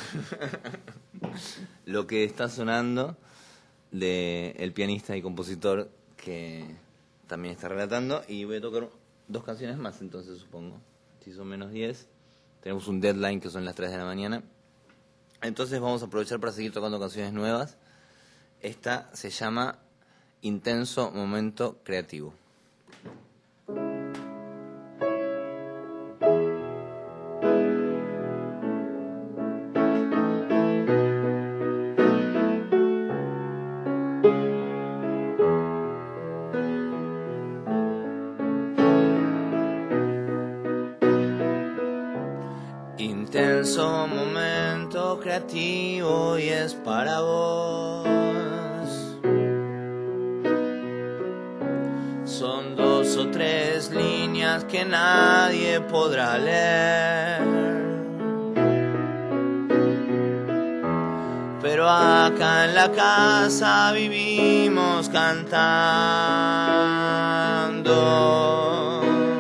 lo que está sonando de el pianista y compositor que también está relatando, y voy a tocar dos canciones más entonces, supongo. Si son menos diez, tenemos un deadline que son las tres de la mañana. Entonces vamos a aprovechar para seguir tocando canciones nuevas. Esta se llama Intenso Momento Creativo. Intenso momento creativo y es para vos. Son dos o tres líneas que nadie podrá leer, pero acá en la casa vivimos cantando.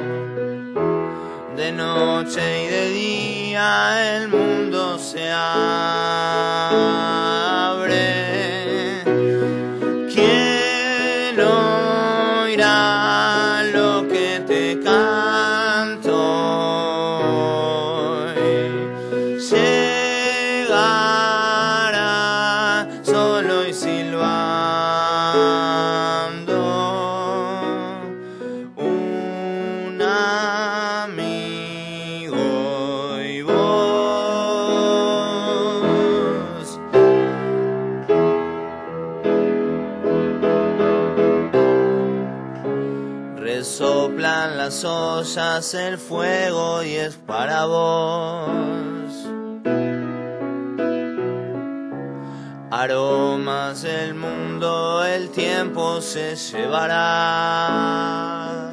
De noche y de día el mundo se abre. ¿Quién oirá lo que te canto hoy? Llegará solo y silbando un amigo y vos. Resoplan las ollas el fuego y es para vos. Aromas del mundo el tiempo se llevará.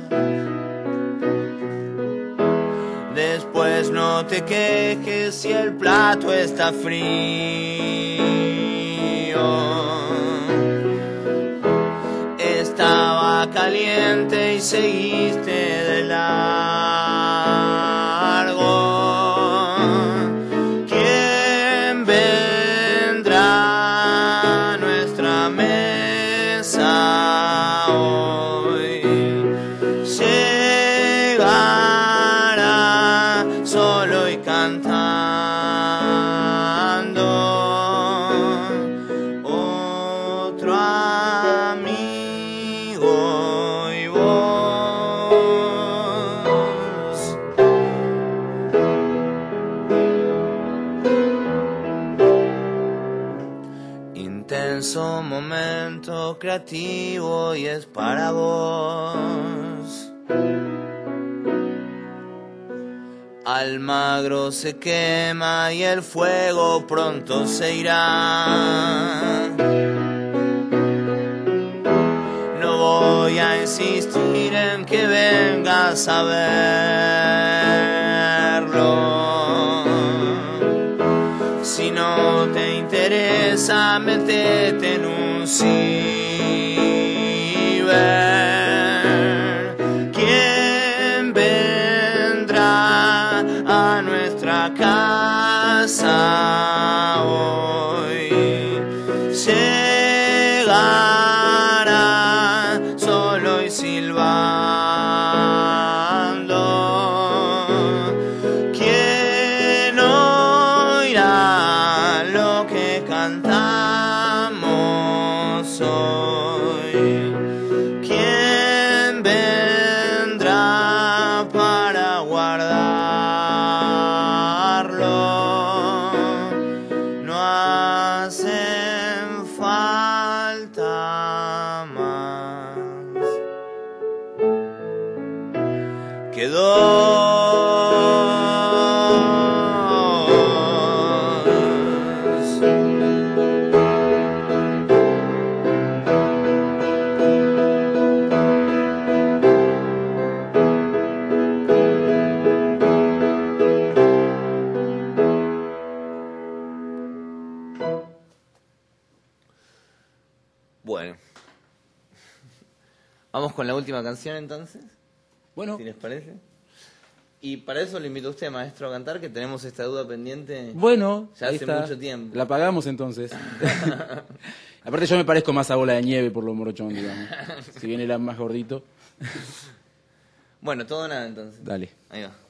Después no te quejes si el plato está frío. Estaba caliente y seguiste de largo. ¿Quién vendrá a nuestra mesa hoy? Llegará solo y cantando otro amigo y vos. Intenso momento creativo y es para vos. Almagro se quema y el fuego pronto se irá. No voy a insistir en que vengas a verlo. Si no te interesa, métete en un ciber. ¿Quién vendrá a nuestra casa hoy? Llegará solo y silbando. ¿Quién oirá lo que canta? cantamos hoy. ¿Quién vendrá para guardarlo? No hacen falta más que dos. Bueno, vamos con la última canción entonces. Bueno. Si les parece. Y para eso le invito a usted, maestro, a cantar, que tenemos esta duda pendiente. Bueno, ya ahí hace está. mucho tiempo. La pagamos entonces. Aparte yo me parezco más a Bola de Nieve por lo morochón, digamos. Si bien era más gordito. Bueno, todo o nada entonces. Dale. Ahí va.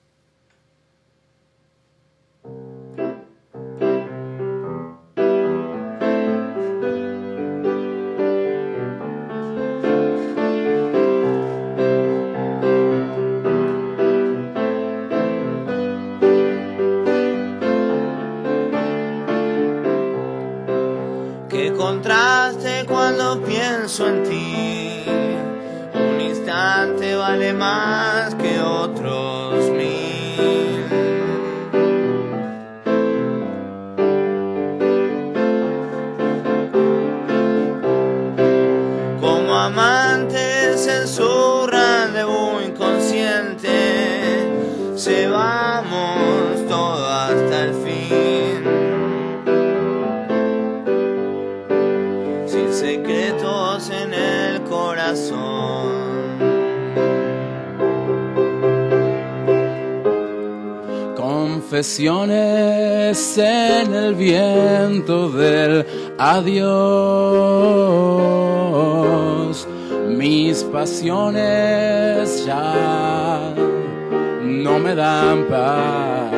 Qué contraste cuando pienso en ti. Un instante vale más que otros mil. Como amantes se susurran de un inconsciente, llevamos todo hasta el fin. Sin secretos en el corazón. Confesiones en el viento del adiós. Mis pasiones ya no me dan paz.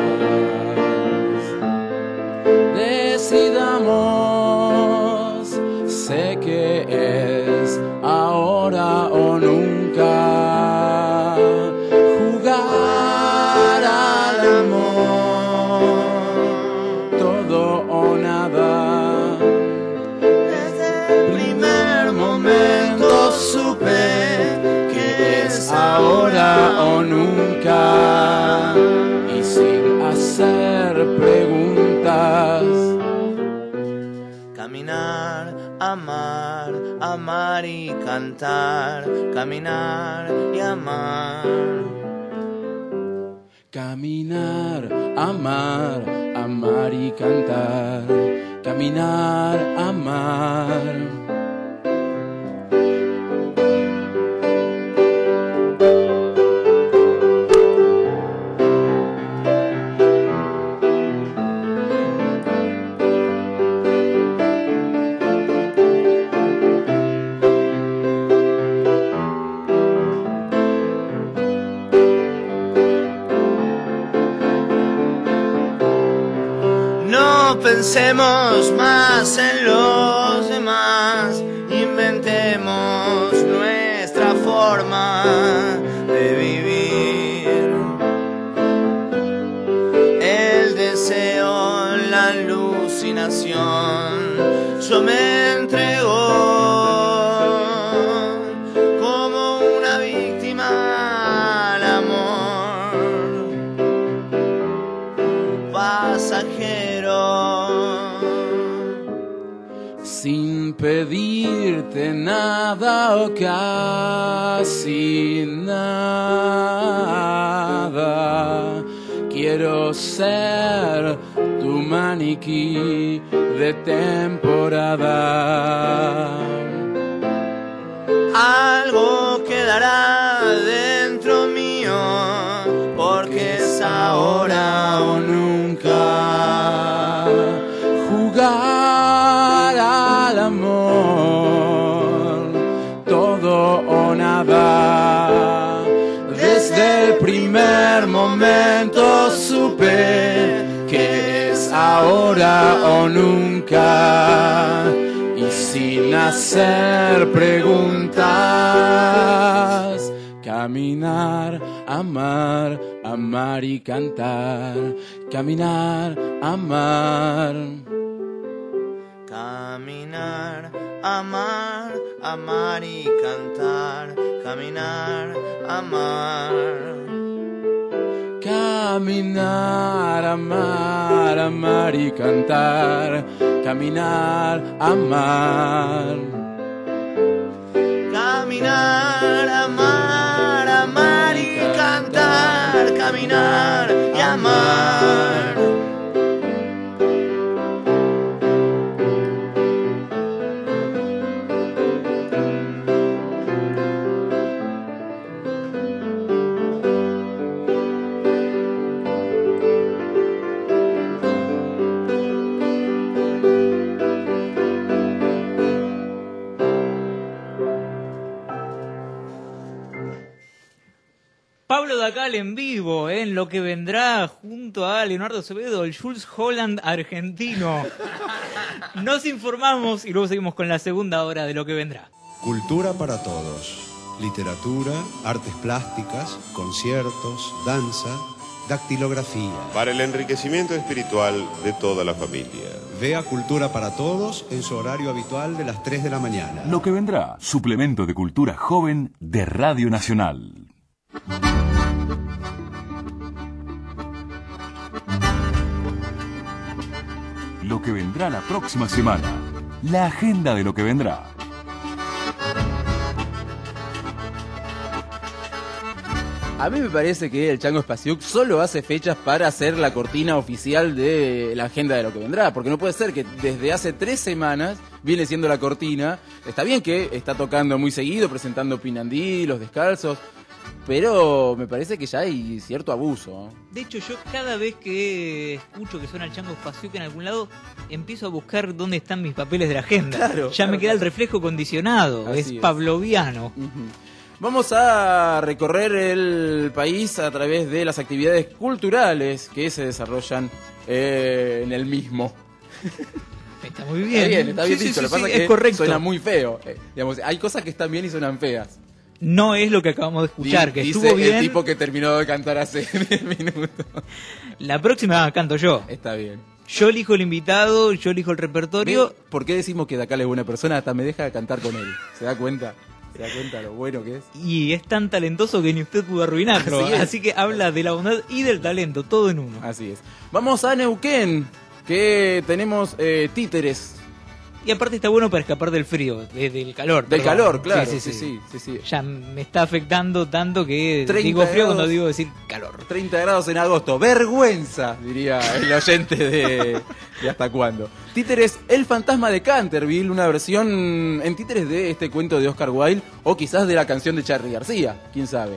Decidamos, sé que es ahora o nunca. Jugar al amor, todo o nada. Desde el primer momento supe que es ahora o nunca. Y sin hacer preguntas, caminar, amar, amar y cantar. Caminar y amar. caminar, amar, amar y cantar. Caminar, amar. No pensemos más en los demás, inventemos nuestra forma de vivir. El deseo, la alucinación, yo me entrego como una víctima al amor pasajero. Sin pedirte nada o casi nada, quiero ser tu maniquí de temporada. Algo quedará dentro mío, porque es ahora o nunca. Jugar al amor, todo o nada. Desde el primer momento supe que es ahora o nunca, y sin hacer preguntas. Caminar, amar, amar y cantar. Caminar, amar. Caminar, amar, amar y cantar. Caminar, amar. Caminar, amar, amar y cantar. Caminar, amar. Caminar, amar, amar y cantar. Caminar y amar. Pablo Dacal en vivo, ¿eh? En lo que vendrá junto a Leonardo Acevedo, el Jules Holland argentino. Nos informamos y luego seguimos con la segunda hora de lo que vendrá. Cultura para todos. Literatura, artes plásticas, conciertos, danza, dactilografía. Para el enriquecimiento espiritual de toda la familia. Vea Cultura para Todos en su horario habitual de las tres de la mañana. Lo que vendrá, suplemento de cultura joven de Radio Nacional. Lo que vendrá la próxima semana. La agenda de lo que vendrá. A mí me parece que el Chango Spasiuk solo hace fechas para hacer la cortina oficial de la agenda de lo que vendrá, porque no puede ser que desde hace tres semanas viene siendo la cortina. Está bien que está tocando muy seguido, presentando Pinandí, Los Descalzos, pero me parece que ya hay cierto abuso. De hecho, yo cada vez que escucho que suena el Chango Spasiuk en algún lado, empiezo a buscar dónde están mis papeles de la agenda. Claro, ya claro, me queda claro. el reflejo condicionado, Así es, es. pavloviano. Uh-huh. Vamos a recorrer el país a través de las actividades culturales que se desarrollan eh, en el mismo. Está muy bien. Está bien, está bien Sí, dicho. sí, Lo que sí, pasa sí, es que es correcto. suena muy feo. Eh, digamos, hay cosas que están bien y suenan feas. No es lo que acabamos de escuchar, Di- que dice estuvo bien. el tipo que terminó de cantar hace diez minutos. La próxima canto yo. Está bien. Yo elijo el invitado, yo elijo el repertorio. ¿Ve? ¿Por qué decimos que Dacal es buena persona? Hasta me deja cantar con él. ¿Se da cuenta? ¿Se da cuenta lo bueno que es? Y es tan talentoso que ni usted pudo arruinarlo. Así es. Así que habla de la bondad y del talento, todo en uno. Así es. Vamos a Neuquén, que tenemos eh, títeres. Y aparte está bueno para escapar del frío, de- del calor. Del perdón. calor, claro. Sí, Sí, sí, sí, sí, sí. Ya me está afectando tanto que treinta digo frío cuando grados. digo decir calor. treinta grados en agosto. ¡Vergüenza! Diría el oyente de, de Hasta Cuándo. Títeres, El Fantasma de Canterville, una versión en títeres de este cuento de Oscar Wilde o quizás de la canción de Charly García. ¿Quién sabe?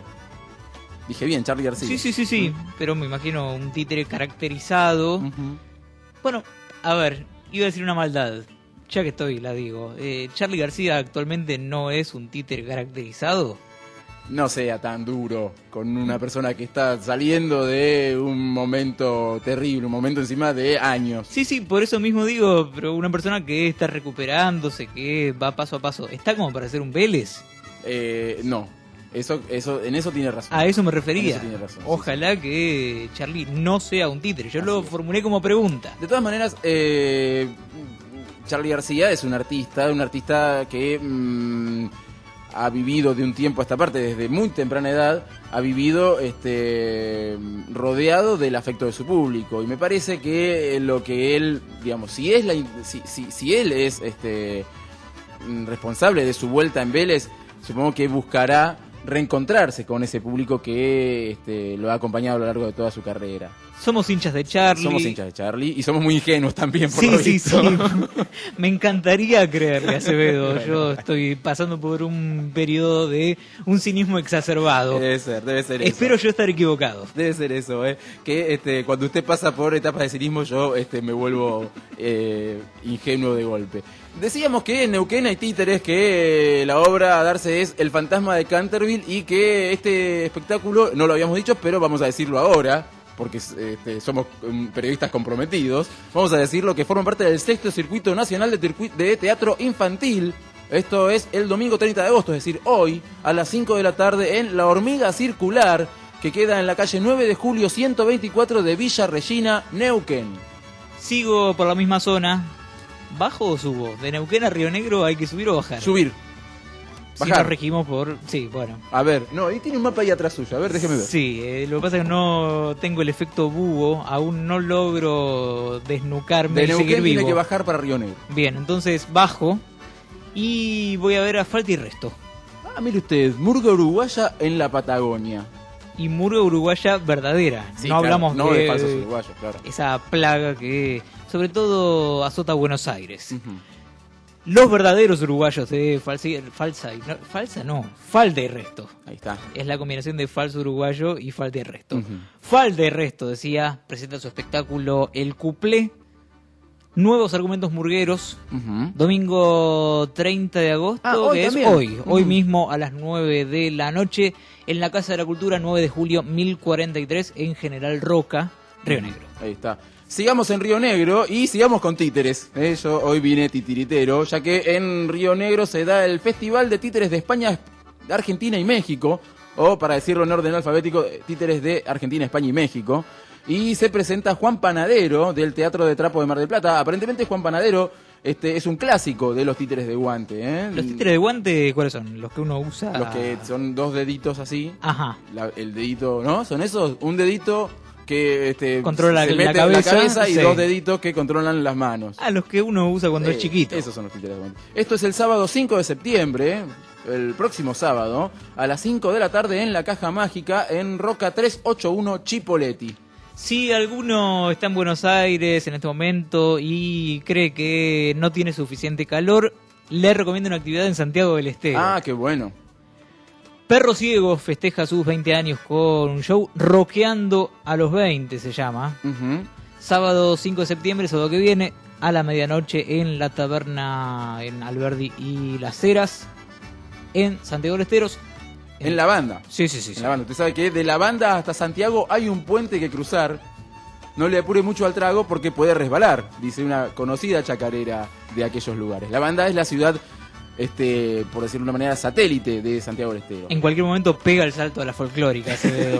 Dije bien, Charly García. Sí, sí, sí, sí. Pero me imagino un títere caracterizado. Bueno, a ver, iba a decir una maldad. Ya que estoy, la digo. Eh, Charly García actualmente no es un títere caracterizado. No sea tan duro con una persona que está saliendo de un momento terrible, un momento encima de años. Sí, sí, por eso mismo digo, pero una persona que está recuperándose, que va paso a paso, ¿está como para hacer un Vélez? Eh, no, eso, eso, en eso tiene razón. A eso me En refería. eso tiene razón, sí, Ojalá que Charly no sea un títere. Yo lo formulé como pregunta. De todas maneras, eh, Charly García es un artista, un artista que mm, ha vivido de un tiempo a esta parte, desde muy temprana edad, ha vivido este, rodeado del afecto de su público. Y me parece que lo que él, digamos, si es la, si, si, si él es este, mm, responsable de su vuelta en Vélez, supongo que buscará reencontrarse con ese público que este, lo ha acompañado a lo largo de toda su carrera. Somos hinchas de Charly. Somos hinchas de Charly y somos muy ingenuos también, por Sí, lo sí, visto. sí. Me encantaría creerle a Acevedo. Yo estoy pasando por un periodo de un cinismo exacerbado. Debe ser, debe ser eso. Espero yo estar equivocado. Debe ser eso, ¿eh? Que este, cuando usted pasa por etapas de cinismo, yo este, me vuelvo eh, ingenuo de golpe. Decíamos que en Neuquén hay títeres, que la obra a darse es El Fantasma de Canterville y que este espectáculo, no lo habíamos dicho, pero vamos a decirlo ahora, porque este, somos um, periodistas comprometidos, vamos a decirlo, que forman parte del sexto circuito nacional de, tircu- de teatro infantil. Esto es el domingo treinta de agosto, es decir, hoy, a las cinco de la tarde, en La Hormiga Circular, que queda en la calle nueve de julio ciento veinticuatro de Villa Regina, Neuquén. Sigo por la misma zona. ¿Bajo o subo? De Neuquén a Río Negro hay que subir o bajar. Subir. Si Bajar. nos regimos por... Sí, bueno. A ver, no, y tiene un mapa ahí atrás suyo, a ver, déjeme ver. Sí, eh, lo que pasa es que no tengo el efecto búho, aún no logro desnucarme De y seguir Neuquén vivo. tiene que bajar para Río Negro. Bien, entonces bajo y voy a ver a Falta y Resto. Ah, mire usted, murga uruguaya en la Patagonia. Y murga uruguaya verdadera. Sí, no claro, hablamos no de, de falsos uruguayos, claro. esa plaga que sobre todo azota Buenos Aires. Uh-huh. Los verdaderos uruguayos de falsa, falsa, no, falsa no, falta y resto. Ahí está. Es la combinación de falso uruguayo y falta y resto. Uh-huh. Falta y resto, decía, presenta su espectáculo El Cuplé. Nuevos argumentos murgueros. Uh-huh. Domingo treinta de agosto, ah, hoy que también. es hoy. Uh-huh. Hoy mismo a las nueve de la noche en la Casa de la Cultura, nueve de julio mil cuarenta y tres en General Roca, Río Negro. Ahí está. Sigamos en Río Negro y sigamos con títeres. Eh, yo hoy vine titiritero, ya que en Río Negro se da el Festival de Títeres de España, Argentina y México, o para decirlo en orden alfabético, títeres de Argentina, España y México. Y se presenta Juan Panadero del Teatro de Trapo de Mar del Plata. Aparentemente Juan Panadero este, es un clásico de los títeres de guante. ¿eh? ¿Los títeres de guante cuáles son? Los que uno usa... Los que son dos deditos así. Ajá. La, el dedito, ¿no? ¿Son esos? Un dedito... que este, controla se la mete cabeza, en la cabeza y sí. dos deditos que controlan las manos. Ah, los que uno usa cuando eh, es chiquito. Esos son los títeres de guante. Esto es el sábado cinco de septiembre, el próximo sábado, a las cinco de la tarde en la Caja Mágica, en Roca trescientos ochenta y uno Chipoleti. Si alguno está en Buenos Aires en este momento y cree que no tiene suficiente calor, le recomiendo una actividad en Santiago del Estero. Ah, qué bueno. Perro Ciego festeja sus veinte años con un show Rockeando a los veinte, se llama. Uh-huh. Sábado cinco de septiembre, sábado que viene, a la medianoche en la taberna en Alberdi y Las Heras, en Santiago del Estero. En, en la banda. Sí, sí, sí. En sí. la banda. Usted sabe que de la banda hasta Santiago hay un puente que cruzar. No le apure mucho al trago porque puede resbalar, dice una conocida chacarera de aquellos lugares. La banda es la ciudad, este, por decirlo de una manera, satélite de Santiago del Estero. En cualquier momento pega el salto a la folclórica, Acevedo.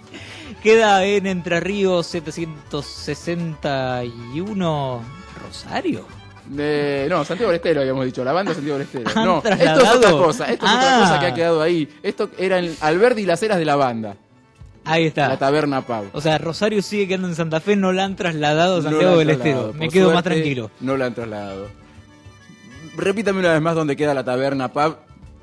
Queda en Entre Ríos setecientos sesenta y uno Rosario. De, no, Santiago del Estero habíamos dicho, la banda Santiago del Estero. ¿Han No, trasladado? esto es otra cosa, esto es Ah. otra cosa que ha quedado ahí. Esto era en Alberdi y Las Heras de la banda. Ahí está. La taberna Pau. O sea, Rosario sigue quedando en Santa Fe, no la han trasladado a No Santiago la han del trasladado, Estero. Me por quedo más suerte, tranquilo. No la han trasladado. Repítame una vez más dónde queda la taberna Pub.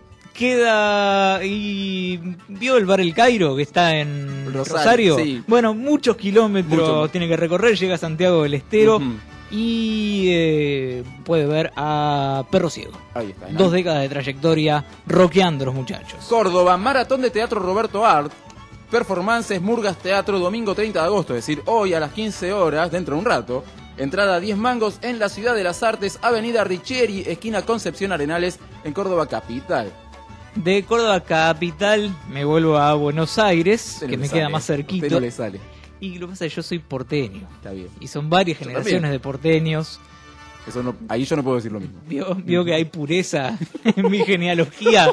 Queda y vio el bar El Cairo que está en Rosario, Rosario. sí. Bueno, muchos kilómetros Mucho. tiene que recorrer, llega a Santiago del Estero Uh-huh. y eh, puede ver a Perro Ciego. Ahí está. ¿no? Dos décadas de trayectoria rockeando los muchachos. Córdoba, Maratón de Teatro Roberto Art. Performances Murgas Teatro, domingo treinta de agosto, es decir, hoy a las quince horas, dentro de un rato. Entrada diez mangos en la Ciudad de las Artes, Avenida Richieri, esquina Concepción Arenales, en Córdoba Capital. De Córdoba capital me vuelvo a Buenos Aires, Usted no que le me sale, queda más usted cerquito. no le sale. Y lo que pasa es que yo soy porteño. Está bien. Y son varias Yo generaciones también. de porteños. Eso no, ahí yo no puedo decir lo mismo. Vio, vio que hay pureza en mi genealogía.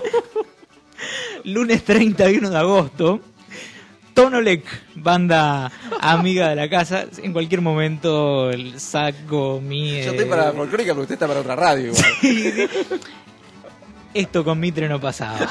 Lunes treinta y uno de agosto. Tonolec, banda amiga de la casa. En cualquier momento saco mi... Yo estoy para la folclórica porque usted está para otra radio igual. Sí, sí. Esto con Mitre no pasaba.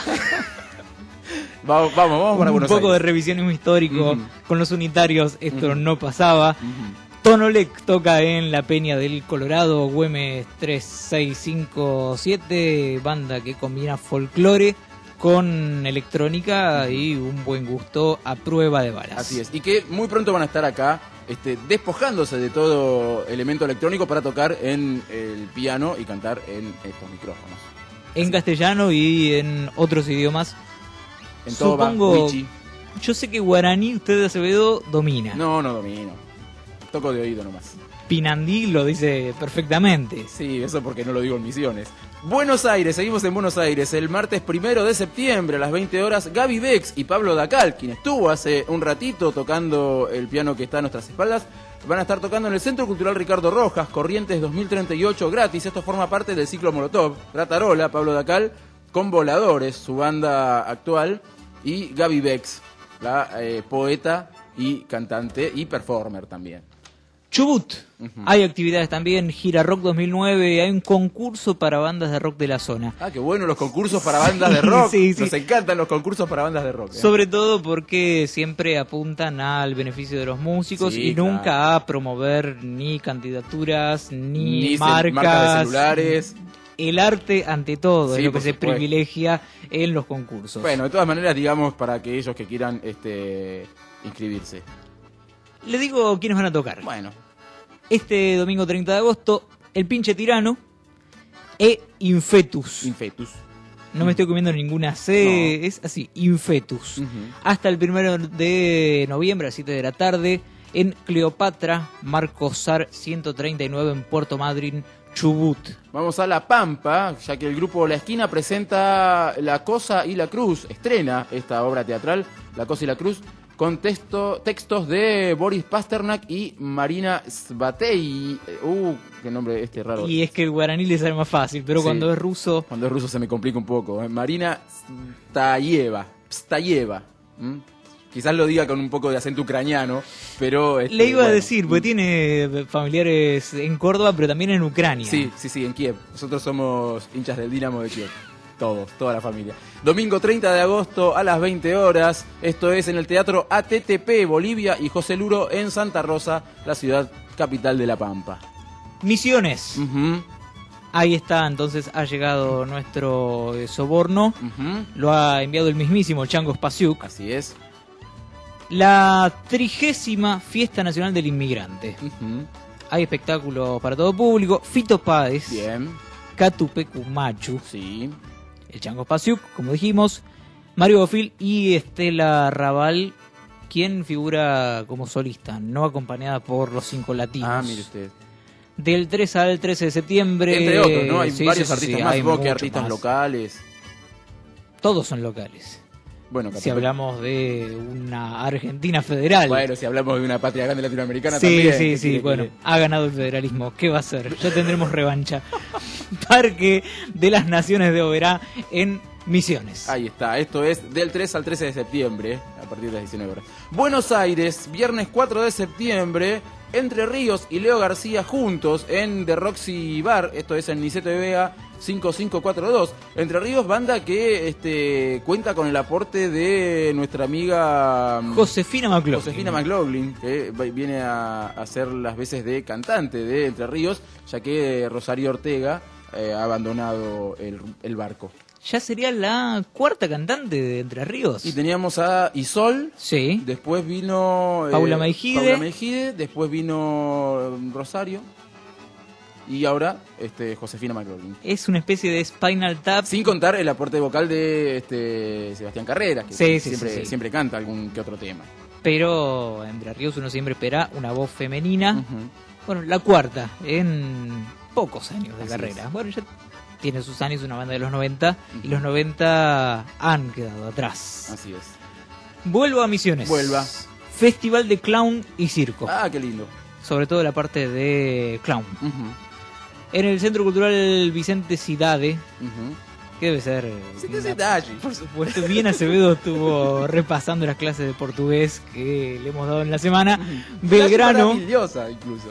Vamos, vamos, vamos para Un Buenos poco de Aires. revisionismo histórico. Ujú. Con los unitarios esto Ujú. no pasaba. Ujú. Tonolec toca en la Peña del Colorado, Güemes tres seis cinco siete, banda que combina folclore con electrónica y un buen gusto a prueba de balas. Así es. Y que muy pronto van a estar acá este, despojándose de todo elemento electrónico para tocar en el piano y cantar en estos micrófonos. En castellano y en otros idiomas. En Toba, Supongo, Wichi. yo sé que guaraní usted de Acevedo domina. No, no domino. Toco de oído nomás. Pinandí lo dice perfectamente. Sí, eso porque no lo digo en Misiones. Buenos Aires, seguimos en Buenos Aires. El martes primero de septiembre a las veinte horas, Gaby Bex y Pablo Dacal, quien estuvo hace un ratito tocando el piano que está a nuestras espaldas, van a estar tocando en el Centro Cultural Ricardo Rojas, Corrientes dos mil treinta y ocho, gratis. Esto forma parte del ciclo Molotov. Gratarola, Pablo Dacal, con Voladores, su banda actual, y Gaby Bex, la eh, poeta y cantante y performer también. Chubut. Uh-huh. Hay actividades también, Gira Rock dos mil nueve, hay un concurso para bandas de rock de la zona. Ah, qué bueno los concursos para bandas de rock. Sí, sí. Nos encantan los concursos para bandas de rock. ¿eh? Sobre todo porque siempre apuntan al beneficio de los músicos sí, y claro. nunca a promover ni candidaturas, ni, ni marcas, marcas de celulares. El arte ante todo sí, es lo que se supuesto. privilegia en los concursos. Bueno, de todas maneras, digamos, para aquellos que quieran este, inscribirse. Le digo quiénes van a tocar. Bueno. Este domingo treinta de agosto, El Pinche Tirano e Infetus. Infetus. No uh-huh. me estoy comiendo ninguna C, no. es así, Infetus. Uh-huh. Hasta el primero de noviembre a las siete de la tarde en Cleopatra, Marcos Sar ciento treinta y nueve en Puerto Madryn, Chubut. Vamos a La Pampa, ya que el grupo La Esquina presenta La Cosa y la Cruz, estrena esta obra teatral, La Cosa y la Cruz, con texto, textos de Boris Pasternak y Marina Svatei. Uh, qué nombre este raro. Y es que el guaraní le sale más fácil, pero sí, cuando es ruso... Cuando es ruso se me complica un poco. ¿eh? Marina Stayeva. Stayeva. ¿Mm? Quizás lo diga con un poco de acento ucraniano, pero... Este, le iba bueno. a decir, porque tiene familiares en Córdoba, pero también en Ucrania. Sí, sí, sí, en Kiev. Nosotros somos hinchas del Dinamo de Kiev. Todos, toda la familia. Domingo treinta de agosto a las veinte horas. Esto es en el Teatro A T T P Bolivia y José Luro en Santa Rosa, la ciudad capital de La Pampa. Misiones. Uh-huh. Ahí está, entonces ha llegado nuestro eh, soborno. Uh-huh. Lo ha enviado el mismísimo Chango Spasiuk. Así es. La trigésima Fiesta Nacional del Inmigrante. Uh-huh. Hay espectáculos para todo público. Fito Páez. Bien. Catupecu Machu. Sí. El Chango Spasiuk, como dijimos, Mario Bofil y Estela Raval, quien figura como solista, no acompañada por los cinco latinos. Ah, mire usted. Del tres al trece de septiembre. Entre otros, ¿no? Hay sí, varios sí, artistas sí, más, hay supongo que mucho artistas más. locales. Todos son locales. Bueno, si hablamos de una Argentina federal. Bueno, si hablamos de una patria grande latinoamericana sí, también. Sí, sí, sí. Bueno, quiere? ha ganado el federalismo. ¿Qué va a hacer? Ya tendremos revancha. Parque de las Naciones de Oberá en Misiones. Ahí está. Esto es del tres al trece de septiembre, a partir de las diecinueve horas. Buenos Aires, viernes cuatro de septiembre, Entre Ríos y Leo García juntos en The Roxy Bar. Esto es en Niceto de Vega cinco cinco cuatro dos. Entre Ríos, banda que este, cuenta con el aporte de nuestra amiga Josefina McLaughlin. Josefina McLaughlin, que viene a hacer las veces de cantante de Entre Ríos, ya que Rosario Ortega eh, ha abandonado el, el barco. Ya sería la cuarta cantante de Entre Ríos. Y teníamos a Isol. Sí. Después vino... Paula eh, Meijide. Paula Meijide. Después vino Rosario. Y ahora este, Josefina McLaughlin. Es una especie de Spinal Tap. Sin contar el aporte vocal de este, Sebastián Carreras, que sí, siempre, sí, sí, sí. siempre canta algún que otro tema. Pero Entre Ríos uno siempre espera una voz femenina. Uh-huh. Bueno, la cuarta en pocos años de Así carrera. Es. Bueno, ya tiene sus años, una banda de los noventa, uh-huh. y los noventa han quedado atrás. Así es. Vuelvo a Misiones. Vuelva. Festival de Clown y Circo. Ah, qué lindo. Sobre todo la parte de clown. Uh-huh. En el Centro Cultural Vicente Cidade, uh-huh. que debe ser... Vicente Cidade. Por supuesto, bien Acevedo estuvo repasando las clases de portugués que le hemos dado en la semana. Uh-huh. Belgrano... Maravillosa, incluso.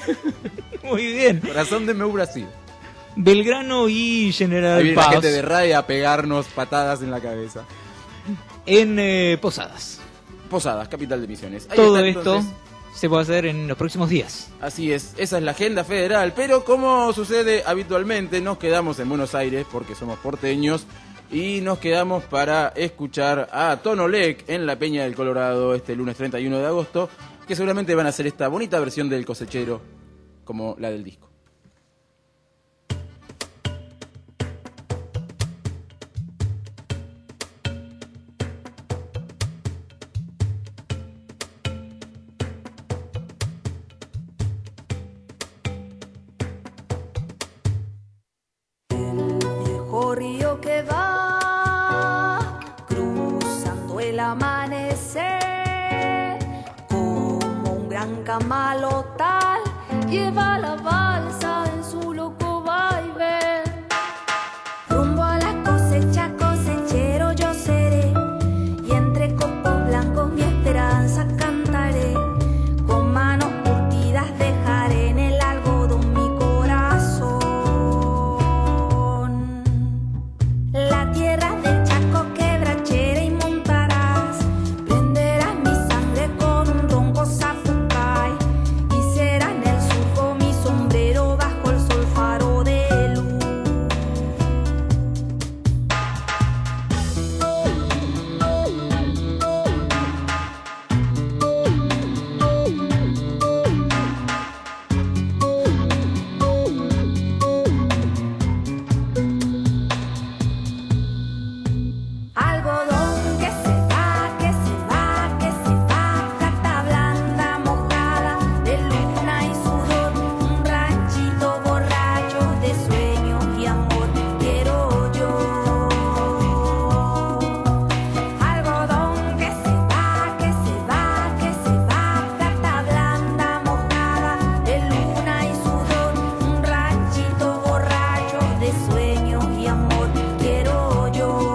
Muy bien. Corazón de meu Brasil. Belgrano y General Ahí viene Paz. la gente de RAE a pegarnos patadas en la cabeza. En eh, Posadas. Posadas, capital de Misiones. Ahí Todo está, esto entonces. se puede hacer en los próximos días. Así es, esa es la agenda federal. Pero como sucede habitualmente, nos quedamos en Buenos Aires porque somos porteños y nos quedamos para escuchar a Tonolec en la Peña del Colorado este lunes treinta y uno de agosto, que seguramente van a hacer esta bonita versión del Cosechero como la del disco. río que va cruzando el amanecer, como un gran camalotal lleva la balsa en su loco vaivén. Rumbo a la cosecha, cosechero yo seré, y entre copos blancos mi esperanza cantaré. Con manos curtidas dejaré en el algodón mi corazón. La tierra del Chaco quebrachera y montarás, prenderás mi sangre con un ronco zapucay, y será en el surco mi sombrero bajo el sol faro de luz. Algodón que se va, que se va, que se va, plata blanda mojada de luna y sudor, un ranchito borracho de sueños y amor quiero yo. Algodón que se va, que se va, que se va, plata blanda mojada de luna y sudor, un ranchito borracho de sueños y amor quiero yo.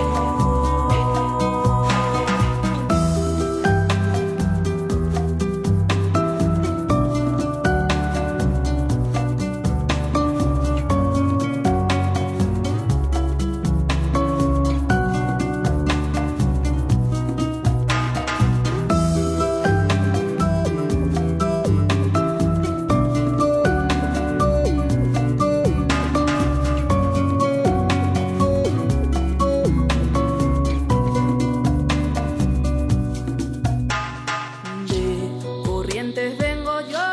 De Corrientes vengo yo,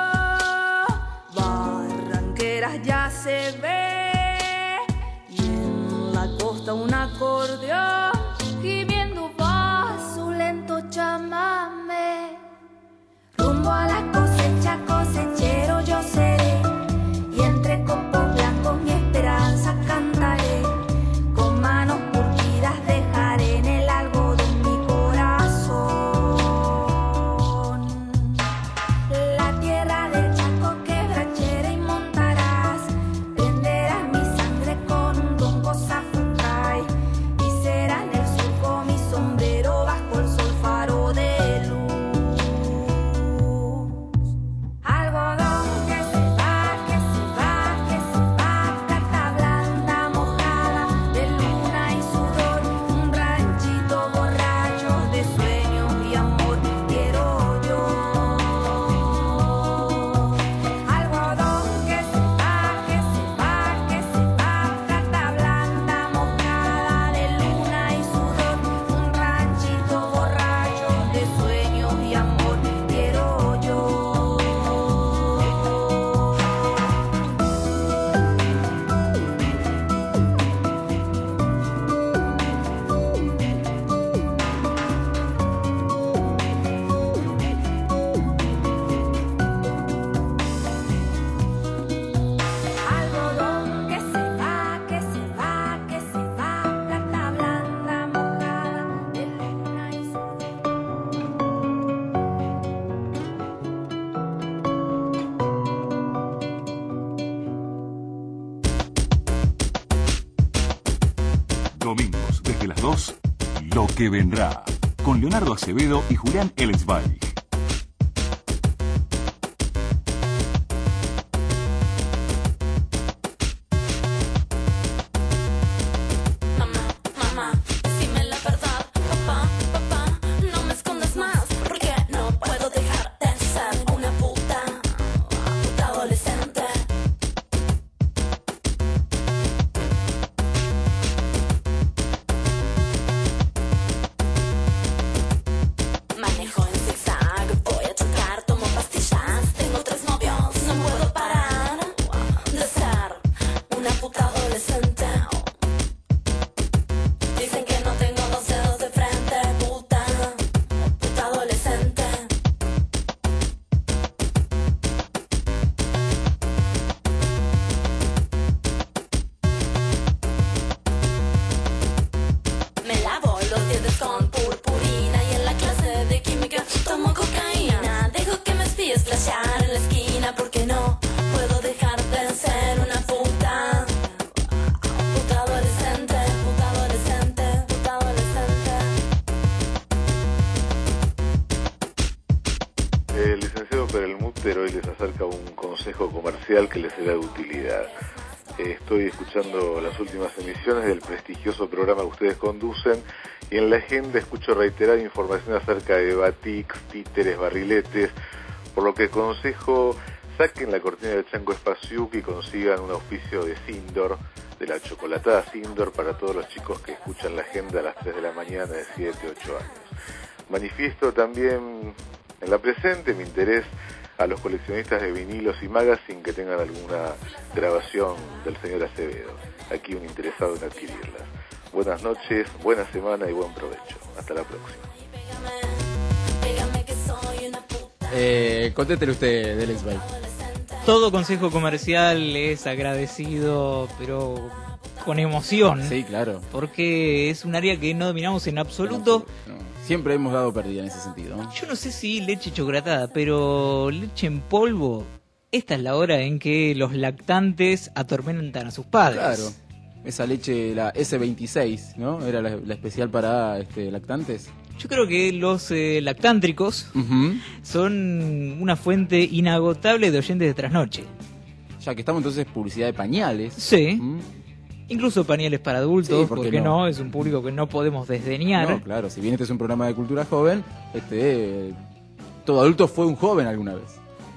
Barranqueras ya se ve, y en la costa un acordeón gimiendo va su lento chamamé. Rumbo a la cosecha, cosechero yo seré, y entre copos blancos mi esperanza cantaré. Con manos curtidas dejaré en el algodón mi corazón. La tierra del Chaco quebrachera y montarás, prenderás mi sangre con un ronco zapucay, y será en el surco mi sombrero bajo el sol faro de luz. Algodón que se va, que se va, que se va, plata blanda mojada de luna y sudor, un ranchito borracho de sueños y amor quiero yo. Algodón que se va, que se va, que se va, plata blanda mojada de luna y sudor, un ranchito borracho de sueños y amor quiero yo. Algodón que se va, que se va, que se va, plata blanda mojada de luna y Domingos, desde las dos, Lo que vendrá, con Leonardo Acevedo y Julián Ellensweig. Mamá, decime la verdad, papá, papá, no me escondas más, porque no puedo dejar de ser una puta, puta adolescente. Manejo en zigzag. dedos con purpurina. Y en la clase de química tomo cocaína. Dejo que me espíes flashear en la esquina, porque no puedo dejar de ser una puta. Puta adolescente, puta adolescente, puta adolescente. El licenciado Perelmuter hoy les acerca un consejo comercial que les será de utilidad. Eh, Estoy escuchando las últimas emisiones del prestigioso programa que ustedes conducen y en la agenda escucho reiterada información acerca de batiks, títeres, barriletes, por lo que aconsejo saquen la cortina del Chango Espaciuc y consigan un auspicio de Sindor, de la chocolatada Sindor, para todos los chicos que escuchan la agenda a las tres de la mañana de siete, ocho años. Manifiesto también en la presente mi interés a los coleccionistas de vinilos y magazine que tengan alguna grabación del señor Acevedo. Aquí un interesado en adquirirlas. Buenas noches, buena semana y buen provecho. Hasta la próxima. Eh, contéstele usted, Delex Bay. Todo consejo comercial es agradecido, pero con emoción. Sí, claro. Porque es un área que no dominamos en absoluto. No, siempre hemos dado pérdida en ese sentido, ¿no? Yo no sé si leche chocolatada, pero leche en polvo, esta es la hora en que los lactantes atormentan a sus padres. Claro. Esa leche, la ese veintiséis, ¿no? Era la, la especial para este, lactantes. Yo creo que los eh, lactántricos uh-huh. son una fuente inagotable de oyentes de trasnoche. Ya que estamos entonces publicidad de pañales. Sí. ¿Mm? Incluso pañales para adultos, sí, ¿por porque qué no? no? Es un público que no podemos desdeñar. No, claro, si bien este es un programa de cultura joven, este eh, todo adulto fue un joven alguna vez.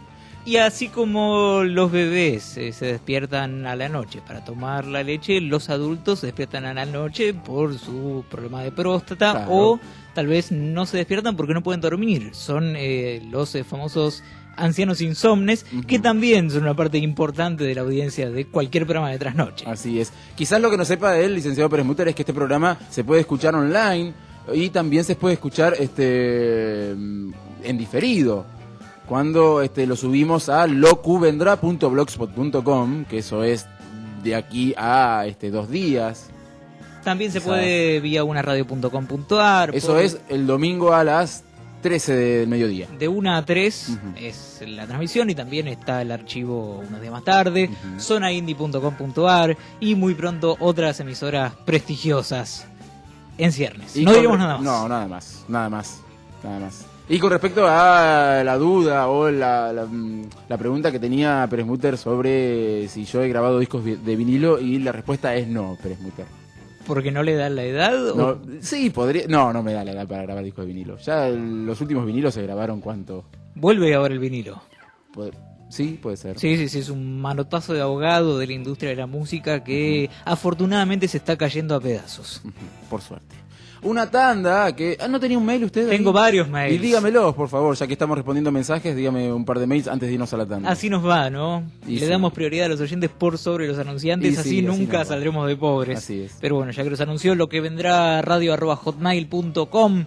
Y así como los bebés eh, se despiertan a la noche para tomar la leche, los adultos se despiertan a la noche por su problema de próstata, claro. O tal vez no se despiertan porque no pueden dormir. Son eh, los eh, famosos ancianos insomnes, uh-huh. que también son una parte importante de la audiencia de cualquier programa de trasnoche. Así es. Quizás lo que no sepa del licenciado Perelmuter es que este programa se puede escuchar online y también se puede escuchar este en diferido. Cuando este, lo subimos a locuvendrá punto blogspot punto com, que eso es de aquí a este, dos días. También se puede vía una radio punto com punto a r. Eso por... es el domingo a las trece del mediodía. De una a tres uh-huh. es la transmisión y también está el archivo unos días más tarde, uh-huh. zona indie punto com punto a r y muy pronto otras emisoras prestigiosas en ciernes. Y no con... diremos nada más. No, nada más, nada más, nada más. Y con respecto a la duda o la, la, la pregunta que tenía Perelmuter sobre si yo he grabado discos de vinilo, y la respuesta es no, Perelmuter. ¿Porque no le da la edad? No, o... Sí, podría. No, no me da la edad para grabar discos de vinilo. Ya el, los últimos vinilos se grabaron ¿cuánto? Vuelve ahora el vinilo. Puede... Sí, puede ser. Sí, sí, sí, es un manotazo de ahogado de la industria de la música que uh-huh. afortunadamente se está cayendo a pedazos. Uh-huh. Por suerte. Una tanda que... Ah, ¿no tenía un mail usted? Tengo ahí? varios mails. Y dígamelos, por favor, ya que estamos respondiendo mensajes, dígame un par de mails antes de irnos a la tanda. Así nos va, ¿no? Y Le sí. damos prioridad a los oyentes por sobre los anunciantes, Y así sí, nunca así saldremos de pobres. Así es. Pero bueno, ya que los anunció, lo que vendrá radio arroba hotmail punto com.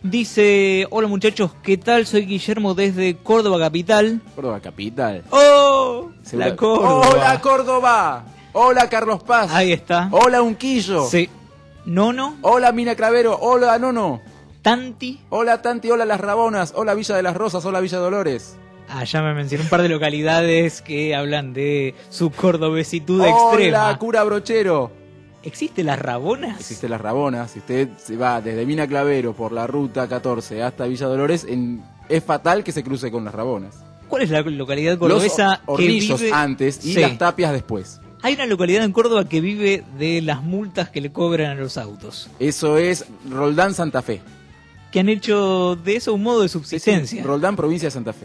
Dice, hola muchachos, ¿qué tal? Soy Guillermo desde Córdoba Capital. Córdoba Capital. ¡Oh! Segura... La Córdoba. ¡Hola Córdoba! ¡Hola Carlos Paz! Ahí está. ¡Hola Unquillo! Sí. Nono. Hola Mina Clavero, hola Nono. Tanti. Hola Tanti, hola Las Rabonas, hola Villa de las Rosas, hola Villa Dolores. Ah, ya me mencioné un par de localidades que hablan de su cordobesitud hola, extrema. Hola Cura Brochero. ¿Existe Las Rabonas? Existe Las Rabonas. Si usted se va desde Mina Clavero por la ruta catorce hasta Villa Dolores, en... es fatal que se cruce con Las Rabonas. ¿Cuál es la localidad cordobesa? Los Hornillos que vive... antes y sí. Las Tapias después. Hay una localidad en Córdoba que vive de las multas que le cobran a los autos. Eso es Roldán, Santa Fe. Que han hecho de eso un modo de subsistencia. Sí, Roldán, provincia de Santa Fe.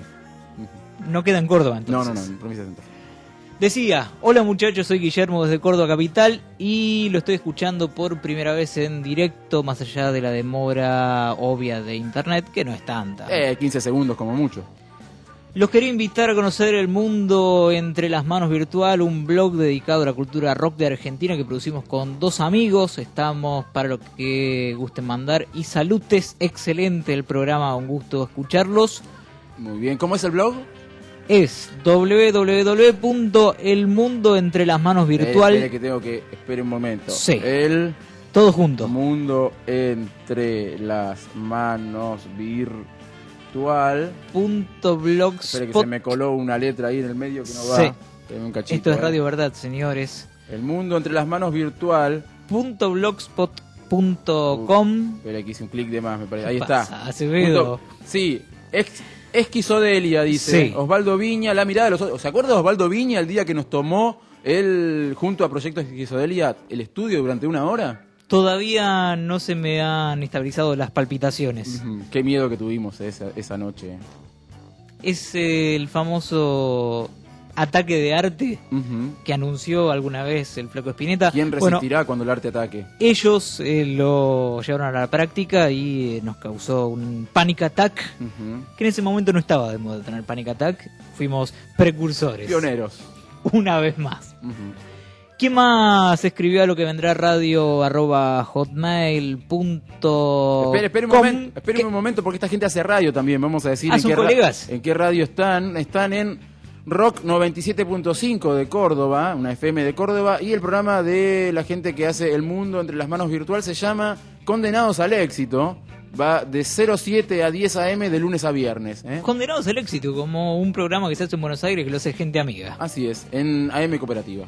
No queda en Córdoba, entonces. No, no, no, en provincia de Santa Fe. Decía, hola muchachos, soy Guillermo desde Córdoba Capital y lo estoy escuchando por primera vez en directo, más allá de la demora obvia de internet, que no es tanta. Eh, quince segundos como mucho. Los quería invitar a conocer El Mundo Entre las Manos Virtual, un blog dedicado a la cultura rock de Argentina que producimos con dos amigos. Estamos para lo que gusten mandar. Y salutes, excelente el programa, un gusto escucharlos. Muy bien, ¿cómo es el blog? Es doble u doble u doble u punto el mundo entre las manos virtual. Eh, espere que tengo que... Espere un momento. Sí. El Todo junto. Mundo entre las manos virtual. Punto blogspot. Espera que se me coló una letra ahí en el medio que no va. Sí. Un cachito, Esto es eh. Radio Verdad, señores. El mundo entre las manos virtual. Punto blogspot punto com. Espera que hice un clic de más, me parece. Ahí ¿Qué está. pasa, Acevedo? Punto- Sí, ex- esquizodelia, dice. Sí. Osvaldo Viña, la mirada de los otros. ¿Se acuerda de Osvaldo Viña el día que nos tomó él, junto a Proyecto Esquizodelia, el estudio durante una hora? Todavía no se me han estabilizado las palpitaciones. Ujú, Qué miedo que tuvimos esa, esa noche. Es el famoso ataque de arte Ujú. que anunció alguna vez el Flaco Spinetta. ¿Quién Bueno, resistirá cuando el arte ataque? ellos eh, lo llevaron a la práctica y eh, nos causó un panic attack, Ujú. que en ese momento no estaba de moda tener panic attack. Fuimos precursores. Pioneros. Una vez más. Ujú. ¿Quién más escribió a lo que vendrá radio arroba hotmail punto com? Espere, espere un momento, espere un momento porque esta gente hace radio también, vamos a decir Ah, en ¿son qué, ra- colegas? en qué radio están. Están en Rock noventa y siete punto cinco de Córdoba, una F M de Córdoba, y el programa de la gente que hace El Mundo entre las manos virtual se llama Condenados al Éxito. Va de cero siete a diez a eme de lunes a viernes. ¿eh? Condenados al éxito, como un programa que se hace en Buenos Aires que lo hace gente amiga. Así es, en A M Cooperativa.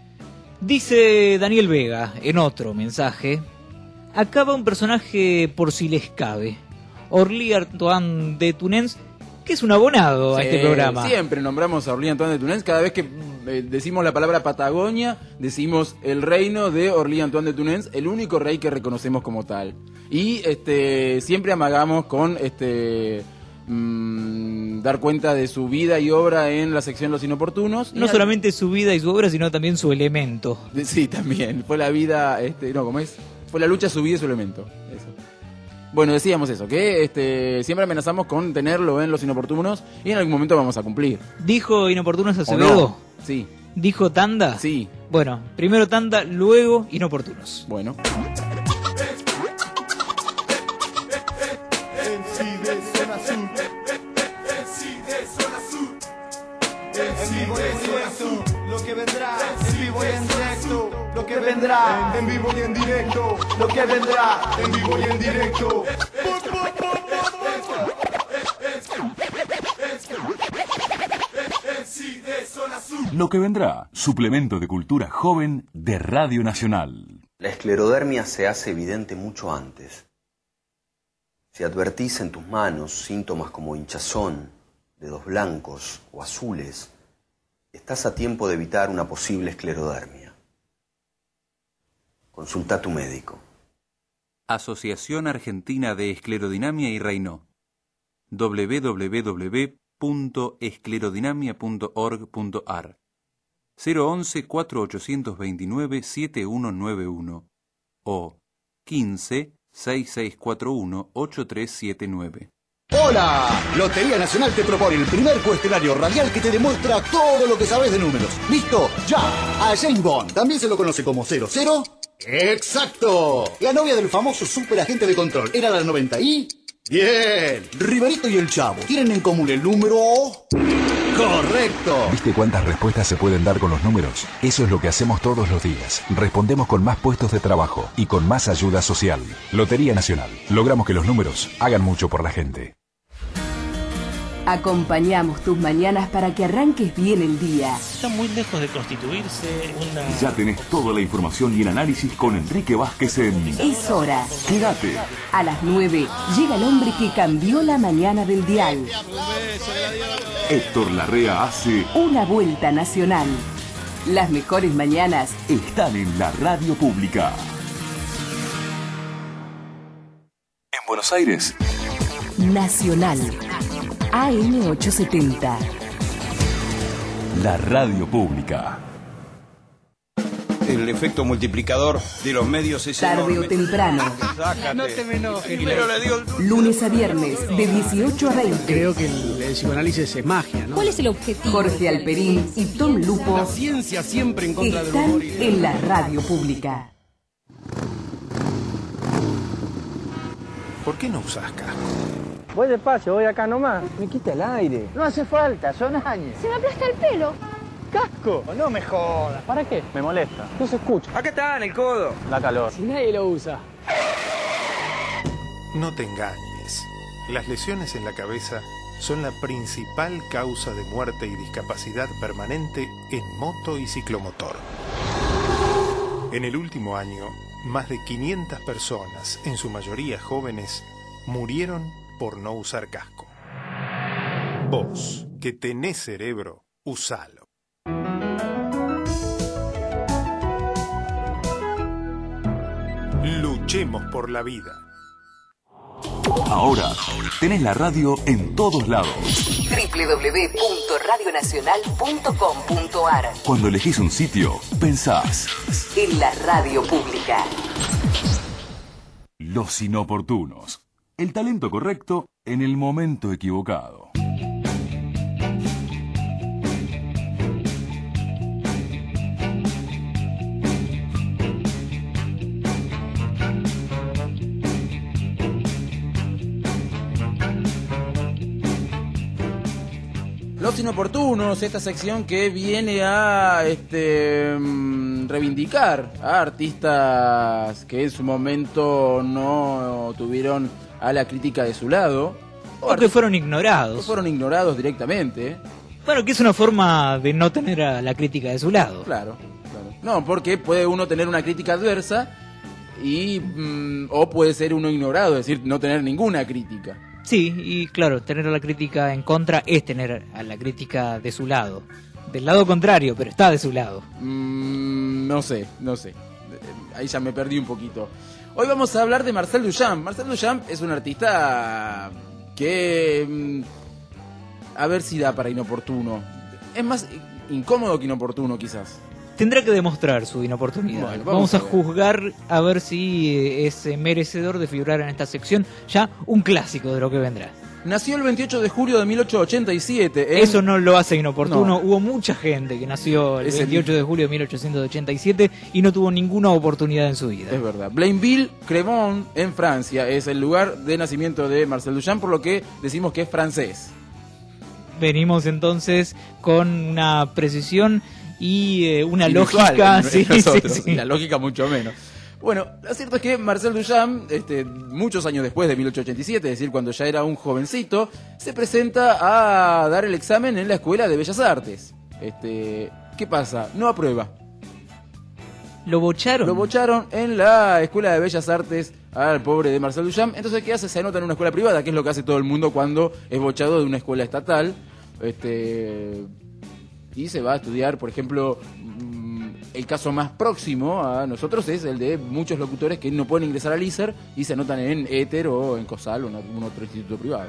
Dice Daniel Vega en otro mensaje: acaba un personaje por si les cabe, Orly Antoine de Tunens, que es un abonado a Sí, este programa. Siempre nombramos a Orly Antoine de Tunens. Cada vez que eh, decimos la palabra Patagonia, decimos el reino de Orly Antoine de Tunens, el único rey que reconocemos como tal. Y este siempre amagamos con este mm, dar cuenta de su vida y obra en la sección Los Inoportunos. No Y- solamente su vida y su obra, sino también su elemento. Sí, también. Fue la vida, este, no, ¿cómo es? Fue la lucha, su vida y su elemento. Eso. Bueno, decíamos eso, que este siempre amenazamos con tenerlo en Los Inoportunos y en algún momento vamos a cumplir. ¿Dijo Inoportunos ¿O Acevedo? no? Sí. ¿Dijo tanda? Sí. Bueno, primero tanda, luego Inoportunos. Bueno. En vivo y en directo, lo que vendrá. En vivo y en directo, lo que vendrá. En vivo y en directo, lo que vendrá. En vivo y en directo. Lo que vendrá, suplemento de cultura joven de Radio Nacional. La esclerodermia se hace evidente mucho antes. Si advertís en tus manos síntomas como hinchazón, dedos blancos o azules, estás a tiempo de evitar una posible esclerodermia. Consulta a tu médico. Asociación Argentina de Esclerodinamia y Raynaud. doble u doble u doble u punto esclerodinamia punto org punto a r cero once cuatro ochocientos veintinueve siete uno nueve uno o quince seis seis cuatro uno ocho tres siete nueve. ¡Hola! Lotería Nacional te propone el primer cuestionario radial que te demuestra todo lo que sabes de números. ¿Listo? ¡Ya! A James Bond, también se lo conoce como cero cero. ¡Exacto! La novia del famoso superagente de control era la noventa y... ¡Bien! Riverito y el Chavo tienen en común el número... ¡Correcto! ¿Viste cuántas respuestas se pueden dar con los números? Eso es lo que hacemos todos los días. Respondemos con más puestos de trabajo y con más ayuda social. Lotería Nacional. Logramos que los números hagan mucho por la gente. Acompañamos tus mañanas para que arranques bien el día. Está muy lejos de constituirse una... Ya tenés toda la información y el análisis con Enrique Vázquez en... Es hora. Quédate. A las nueve llega el hombre que cambió la mañana del dial. Héctor Larrea hace... Una vuelta nacional. Las mejores mañanas están en la radio pública. En Buenos Aires. Nacional. A M ochocientos setenta. La radio pública. El efecto multiplicador de los medios es Tarde enorme. o temprano. Sácate. No te me enojes. Pero le digo... Lunes a viernes de dieciocho a veinte. Creo que el, el psicoanálisis es magia, ¿no? ¿Cuál es el objetivo? Jorge Alperín y Tom Lupo La ciencia siempre en contra del están humor. y- en la radio pública. ¿Por qué no usas casco? Voy despacio, voy acá nomás. Me quita el aire. No hace falta, son años. Se me aplasta el pelo. ¿Casco? No me jodas. ¿Para qué? Me molesta. No se escucha. Acá está, en el codo. Da calor. Si nadie lo usa. No te engañes. Las lesiones en la cabeza son la principal causa de muerte y discapacidad permanente en moto y ciclomotor. En el último año, más de quinientas personas, en su mayoría jóvenes, murieron por no usar casco. Vos, que tenés cerebro, usalo. Luchemos por la vida. Ahora tenés la radio en todos lados. doble u doble u doble u punto radio nacional punto com punto a r. Cuando elegís un sitio, pensás en la radio pública. Los inoportunos. El talento correcto en el momento equivocado. Los inoportunos, esta sección que viene a este reivindicar a artistas que en su momento no tuvieron a la crítica de su lado. O, o que fueron ignorados. Que fueron ignorados directamente. Bueno, que es una forma de no tener a la crítica de su lado. Claro, claro. No, porque puede uno tener una crítica adversa y mmm, o puede ser uno ignorado, es decir, no tener ninguna crítica. Sí, y claro, tener a la crítica en contra es tener a la crítica de su lado. Del lado contrario, pero está de su lado. Mm, no sé, no sé. Ahí ya me perdí un poquito. Hoy vamos a hablar de Marcel Duchamp. Marcel Duchamp es un artista que... Mm, a ver si da para inoportuno. Es más incómodo que inoportuno, quizás. Tendrá que demostrar su inoportunidad. Bueno, vamos, vamos a, a juzgar a ver si es merecedor de figurar en esta sección, ya un clásico de lo que vendrá. Nació el veintiocho de julio de mil ochocientos ochenta y siete. En... Eso no lo hace inoportuno. No. Hubo mucha gente que nació el es veintiocho el... de julio de mil ochocientos ochenta y siete y no tuvo ninguna oportunidad en su vida. Es verdad. Blainville-Cremont, en Francia, es el lugar de nacimiento de Marcel Duchamp, por lo que decimos que es francés. Venimos entonces con una precisión y eh, una inusual, lógica, en, sí, en nosotros, sí, sí. La lógica mucho menos. Bueno, lo cierto es que Marcel Duchamp, este, muchos años después de mil ochocientos ochenta y siete, es decir, cuando ya era un jovencito, se presenta a dar el examen en la Escuela de Bellas Artes. Este, ¿qué pasa? No aprueba. ¿Lo bocharon? Lo bocharon en la Escuela de Bellas Artes al pobre de Marcel Duchamp. Entonces, ¿qué hace? Se anota en una escuela privada, que es lo que hace todo el mundo cuando es bochado de una escuela estatal. Este... Y se va a estudiar, por ejemplo, el caso más próximo a nosotros es el de muchos locutores que no pueden ingresar al I S E R y se anotan en Éter o en COSAL o en algún otro instituto privado.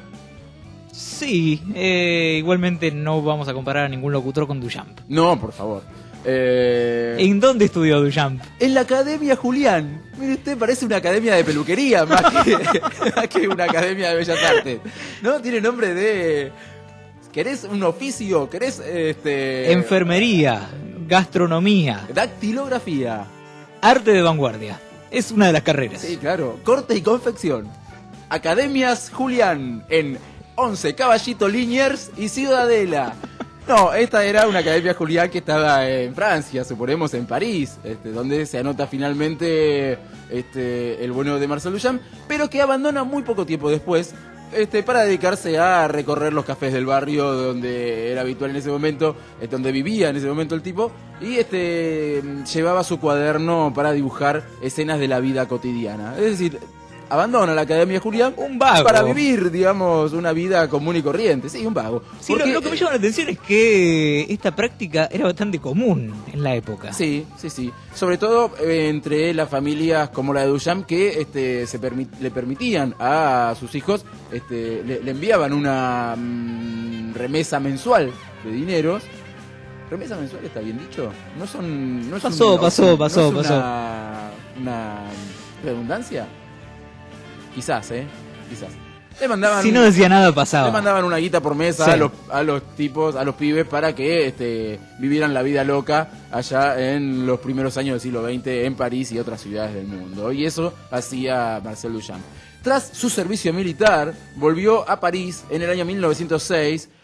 Sí, eh, igualmente no vamos a comparar a ningún locutor con Duchamp. No, por favor. Eh... ¿En dónde estudió Duchamp? En la Academia Julián. Mire usted, parece una academia de peluquería más que, más que una academia de Bellas Artes. ¿No? Tiene nombre de... ¿Querés un oficio? ¿Querés este... enfermería, gastronomía, dactilografía, arte de vanguardia? Es una de las carreras. Sí, claro. Corte y confección. Academias Julián en once Caballito Liniers y Ciudadela. No, esta era una Academia Julián que estaba en Francia, suponemos en París, este, donde se anota finalmente este, el bueno de Marcel Duchamp, pero que abandona muy poco tiempo después. Este, para dedicarse a recorrer los cafés del barrio donde era habitual en ese momento, eh, donde vivía en ese momento el tipo, y este llevaba su cuaderno para dibujar escenas de la vida cotidiana. Es decir, abandona la Academia Julián un vago para vivir, digamos, una vida común y corriente. Sí, un vago. Sí, Porque, lo, lo que me llama la atención es que esta práctica era bastante común en la época. Sí, sí, sí. Sobre todo eh, entre las familias como la de Duchamp, que este, se permit, le permitían a sus hijos, este, le, le enviaban una mmm, remesa mensual de dineros. ¿Remesa mensual está bien dicho? No son... No es pasó, un, pasó, no, pasó, no es pasó. Una, una redundancia. Quizás, ¿eh? Quizás. Le mandaban, si no decía nada pasaba. Le mandaban una guita por mesa, sí, a los a los tipos, a los pibes para que este vivieran la vida loca allá en los primeros años del siglo veinte en París y otras ciudades del mundo. Y eso hacía Marcel Duchamp. Tras su servicio militar, volvió a París en el año mil novecientos seis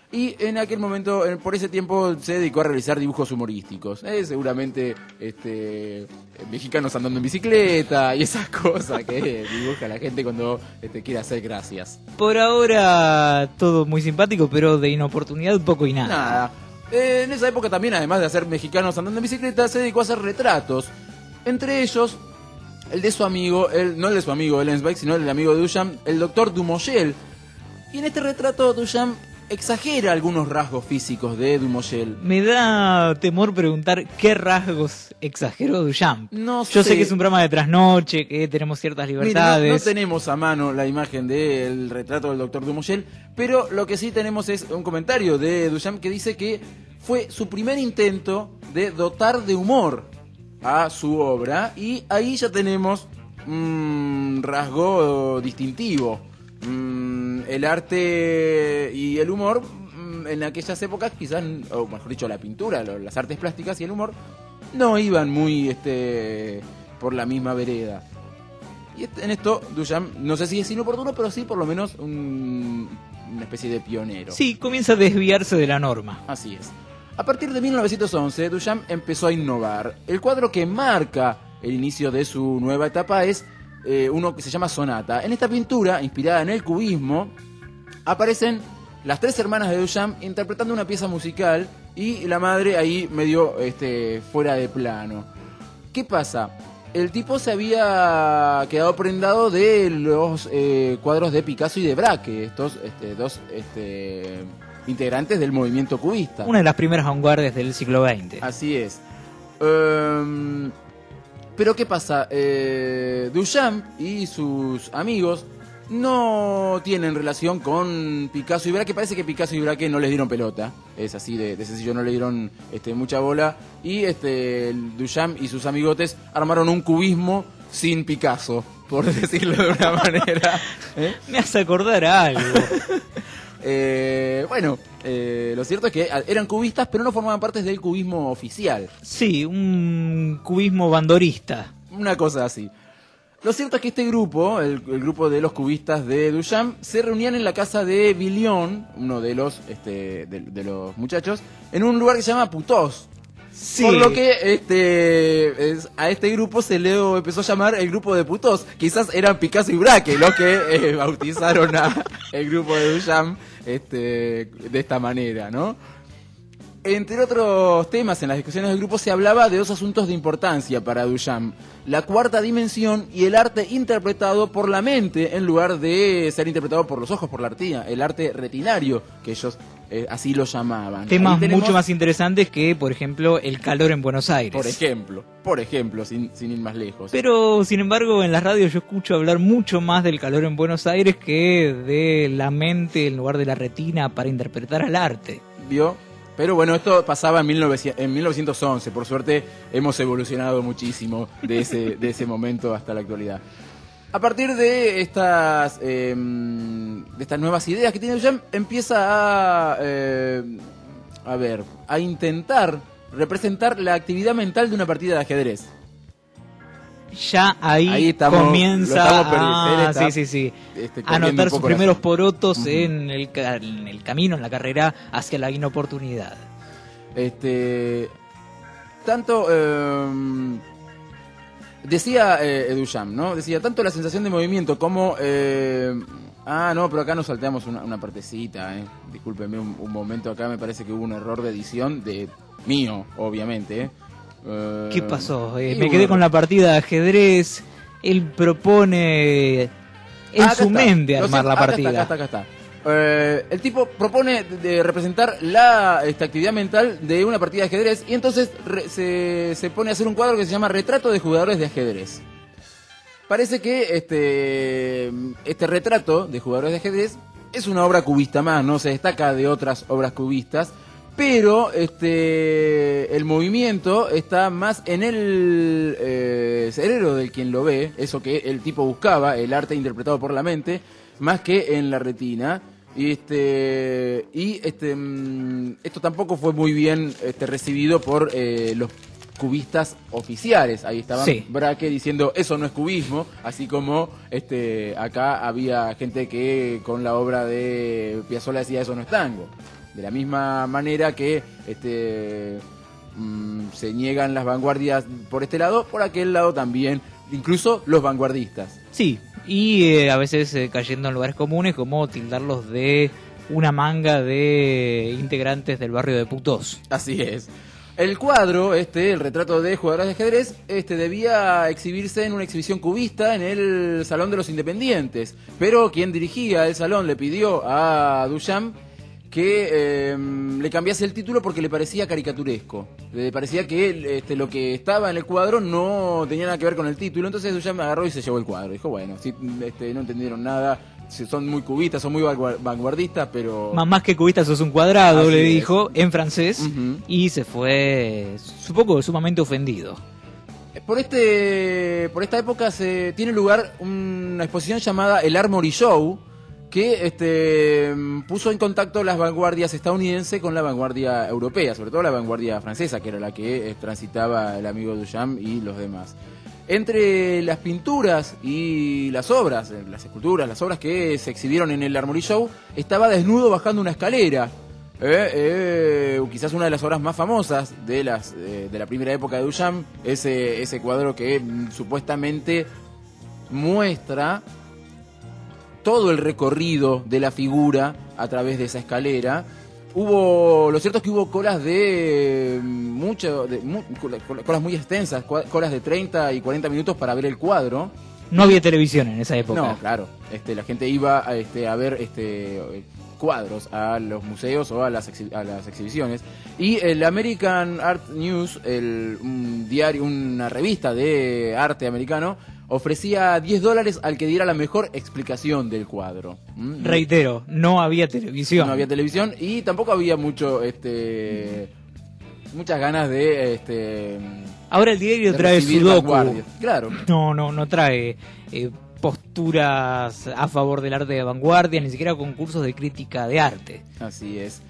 Y en aquel momento, en- por ese tiempo, se dedicó a realizar dibujos humorísticos. Eh, seguramente este, mexicanos andando en bicicleta y esas cosas que dibuja la gente cuando este, quiere hacer gracias. Por ahora todo muy simpático, pero de inoportunidad poco y nada. Nada. Eh, en esa época también, además de hacer mexicanos andando en bicicleta, se dedicó a hacer retratos. Entre ellos, el de su amigo, el, no el de su amigo Ellensbeck, sino el del amigo de Duchamp, el doctor Dumoyel. Y en este retrato Duchamp exagera algunos rasgos físicos de Dumoyel. Me da temor preguntar qué rasgos exageró Duchamp. No Yo sé. sé que es un programa de trasnoche, que tenemos ciertas Mira, no, libertades. no tenemos a mano la imagen del retrato del doctor Dumoyel, pero lo que sí tenemos es un comentario de Duchamp que dice que fue su primer intento de dotar de humor a su obra, y ahí ya tenemos un rasgo distintivo. Mm, el arte y el humor mm, en aquellas épocas quizás, o mejor dicho, la pintura, lo- las artes plásticas y el humor no iban muy este por la misma vereda. Y este- en esto Duchamp, no sé si es inoportuno, pero sí por lo menos un- una especie de pionero. Sí, comienza a desviarse de la norma. Así es. A partir de mil novecientos once, Duchamp empezó a innovar. El cuadro que marca el inicio de su nueva etapa es eh, uno que se llama Sonata. En esta pintura, inspirada en el cubismo, aparecen las tres hermanas de Duchamp interpretando una pieza musical y la madre ahí medio este, fuera de plano. ¿Qué pasa? El tipo se había quedado prendado de los eh, cuadros de Picasso y de Braque, estos este, dos este, integrantes del movimiento cubista. Una de las primeras vanguardias del siglo veinte. Así es. Em, pero ¿qué pasa? Eh, Duchamp y sus amigos no tienen relación con Picasso y Braque. Parece que Picasso y Braque no les dieron pelota. Es así de, de sencillo, no le dieron este, mucha bola. Y este, el Duchamp y sus amigotes armaron un cubismo sin Picasso, por decirlo de una manera. ¿Eh? Me hace acordar a algo. Eh, bueno, eh, lo cierto es que eran cubistas, pero no formaban parte del cubismo oficial. Sí, un cubismo bandorista. Una cosa así. Lo cierto es que este grupo, el, el grupo de los cubistas de Duchamp, se reunían en la casa de Villion, uno de los este, de, de los muchachos, en un lugar que se llama Putos. Sí. Por lo que este es- a este grupo se le empezó a llamar el grupo de Putos. Quizás eran Picasso y Braque los que eh, bautizaron a el grupo de Duchamp este, de esta manera, ¿no? Entre otros temas, en las discusiones del grupo se hablaba de dos asuntos de importancia para Duchamp: la cuarta dimensión y el arte interpretado por la mente en lugar de ser interpretado por los ojos, por la retina, el arte retinario, que ellos eh, así lo llamaban. Temas Ahí tenemos, mucho más interesantes que, por ejemplo, el calor en Buenos Aires. por ejemplo, por ejemplo, sin, sin ir más lejos. Pero, sin embargo, en las radios yo escucho hablar mucho más del calor en Buenos Aires que de la mente en lugar de la retina para interpretar al arte. ¿Vio? Pero bueno, esto pasaba en, mil novecientos, en mil novecientos once. Por suerte hemos evolucionado muchísimo de ese, de ese momento hasta la actualidad. A partir de estas, eh, de estas nuevas ideas que tiene Duchamp, empieza a, eh, a ver, a intentar representar la actividad mental de una partida de ajedrez. Ya ahí, Ahí estamos- comienza lo estamos per- a, él está, sí, sí, sí, este, a corriendo anotar un sus poco la- primeros porotos Ujú. en, el, ca- en el camino, en la carrera hacia la inoportunidad. Este, tanto eh, decía eh, Duchamp, ¿no? Decía tanto la sensación de movimiento como eh, ah, no, pero acá nos salteamos una, una partecita, eh. Discúlpenme un, un momento, acá me parece que hubo un error de edición de mío, obviamente. eh. Eh, ¿Qué pasó? Eh, y me bueno, quedé con la partida de ajedrez. Él propone en Ah, acá su está. mente Lo armar sé, la acá partida. Está, acá está, acá está. Eh, el tipo propone de, de representar la esta actividad mental de una partida de ajedrez y entonces re- se, se pone a hacer un cuadro que se llama Retrato de jugadores de ajedrez. Parece que este, este retrato de jugadores de ajedrez es una obra cubista más, no se destaca de otras obras cubistas, pero este el movimiento está más en el eh, cerebro del quien lo ve, eso que el tipo buscaba, el arte interpretado por la mente, más que en la retina. Y este y este mm, esto tampoco fue muy bien este, recibido por eh, los cubistas oficiales. Ahí estaban Sí. Braque diciendo eso no es cubismo, así como este acá había gente que con la obra de Piazzolla decía eso no es tango. De la misma manera que este, mmm, se niegan las vanguardias por este lado, por aquel lado también, incluso los vanguardistas. Sí, y eh, a veces eh, cayendo en lugares comunes como tildarlos de una manga de integrantes del barrio de Putos. Así es. El cuadro, este, el retrato de jugadoras de ajedrez, este, debía exhibirse en una exhibición cubista en el Salón de los Independientes, pero quien dirigía el salón le pidió a Duchamp que eh, le cambiase el título porque le parecía caricaturesco. Le parecía que este, lo que estaba en el cuadro no tenía nada que ver con el título, entonces Duchamp agarró y se llevó el cuadro. Dijo, bueno, si este, no entendieron nada, son muy cubistas, son muy vanguardistas, pero... Más, más que cubistas sos un cuadrado, Así le es. dijo en francés, Uh-huh. y se fue, supongo, sumamente ofendido. Por este, por esta época se tiene lugar una exposición llamada el Armory Show, que este, puso en contacto las vanguardias estadounidenses con la vanguardia europea, sobre todo la vanguardia francesa, que era la que eh, transitaba el amigo Duchamp y los demás. Entre las pinturas y las obras, las esculturas, las obras que se exhibieron en el Armory Show, estaba desnudo bajando una escalera. Eh, eh, quizás una de las obras más famosas de las eh, de la primera época de Duchamp, ese, ese cuadro que mm, supuestamente muestra todo el recorrido de la figura a través de esa escalera. Hubo, lo cierto es que hubo colas de mucho, de, mu, colas muy extensas, colas de treinta y cuarenta minutos para ver el cuadro. No había televisión en esa época. No, claro. Este, la gente iba a, este, a ver este, cuadros a los museos o a las, exhi- a las exhibiciones. Y el American Art News, el, un diario, una revista de arte americano, ofrecía diez dólares al que diera la mejor explicación del cuadro. ¿Mm? Reitero, no había televisión. No había televisión y tampoco había mucho, este, muchas ganas de... Este, Ahora el diario de trae recibir sudoku. vanguardias. Claro. No, no, no trae eh, posturas a favor del arte de vanguardia, ni siquiera concursos de crítica de arte. Así es.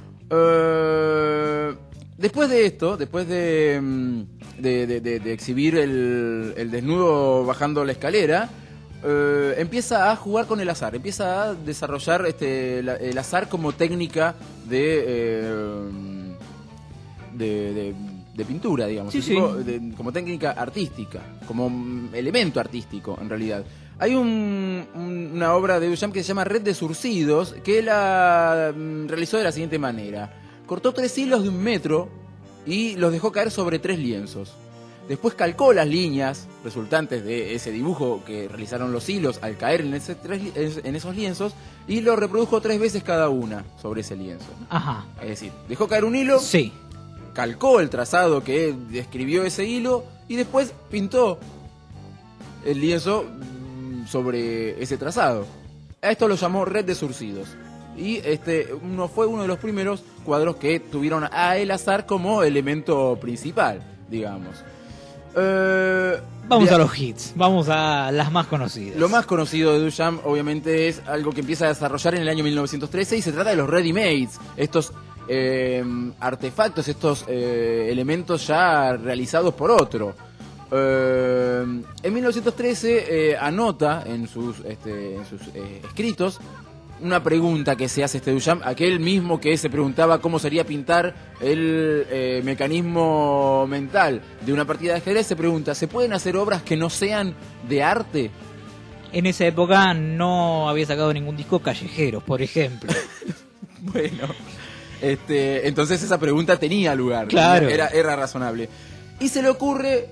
Uh, después de esto, después de, de, de, de, de exhibir el, el desnudo bajando la escalera, uh, empieza a jugar con el azar, empieza a desarrollar este, la, el azar como técnica de, eh, de, de, de pintura, digamos, Sí, tipo, sí. de- como técnica artística, como mm, elemento artístico en realidad. Hay un- un- una obra de Duchamp que se llama Red de Surcidos, que la mm, realizó de la siguiente manera. Cortó tres hilos de un metro y los dejó caer sobre tres lienzos. Después calcó las líneas resultantes de ese dibujo que realizaron los hilos al caer en, ese tres li- en esos lienzos y lo reprodujo tres veces cada una sobre ese lienzo. Ajá. Es decir, dejó caer un hilo, Sí. calcó el trazado que describió ese hilo y después pintó el lienzo mm, sobre ese trazado. A esto lo llamó Red de Surcidos. Y este uno fue uno de los primeros cuadros que tuvieron a el azar como elemento principal, digamos. Eh, Vamos de- a los hits, vamos a las más conocidas. Lo más conocido de Duchamp obviamente es algo que empieza a desarrollar en el año mil novecientos trece y se trata de los ready-mades, estos eh, artefactos, estos eh, elementos ya realizados por otro. Eh, en mil novecientos trece eh, anota en sus, este, en sus eh, escritos una pregunta que se hace este Duchamp, aquel mismo que se preguntaba cómo sería pintar el eh, mecanismo mental de una partida de ajedrez, se pregunta, ¿se pueden hacer obras que no sean de arte? En esa época no había sacado ningún disco Callejeros, por ejemplo. Bueno, este, entonces esa pregunta tenía lugar, Claro. era, era razonable. Y se le ocurre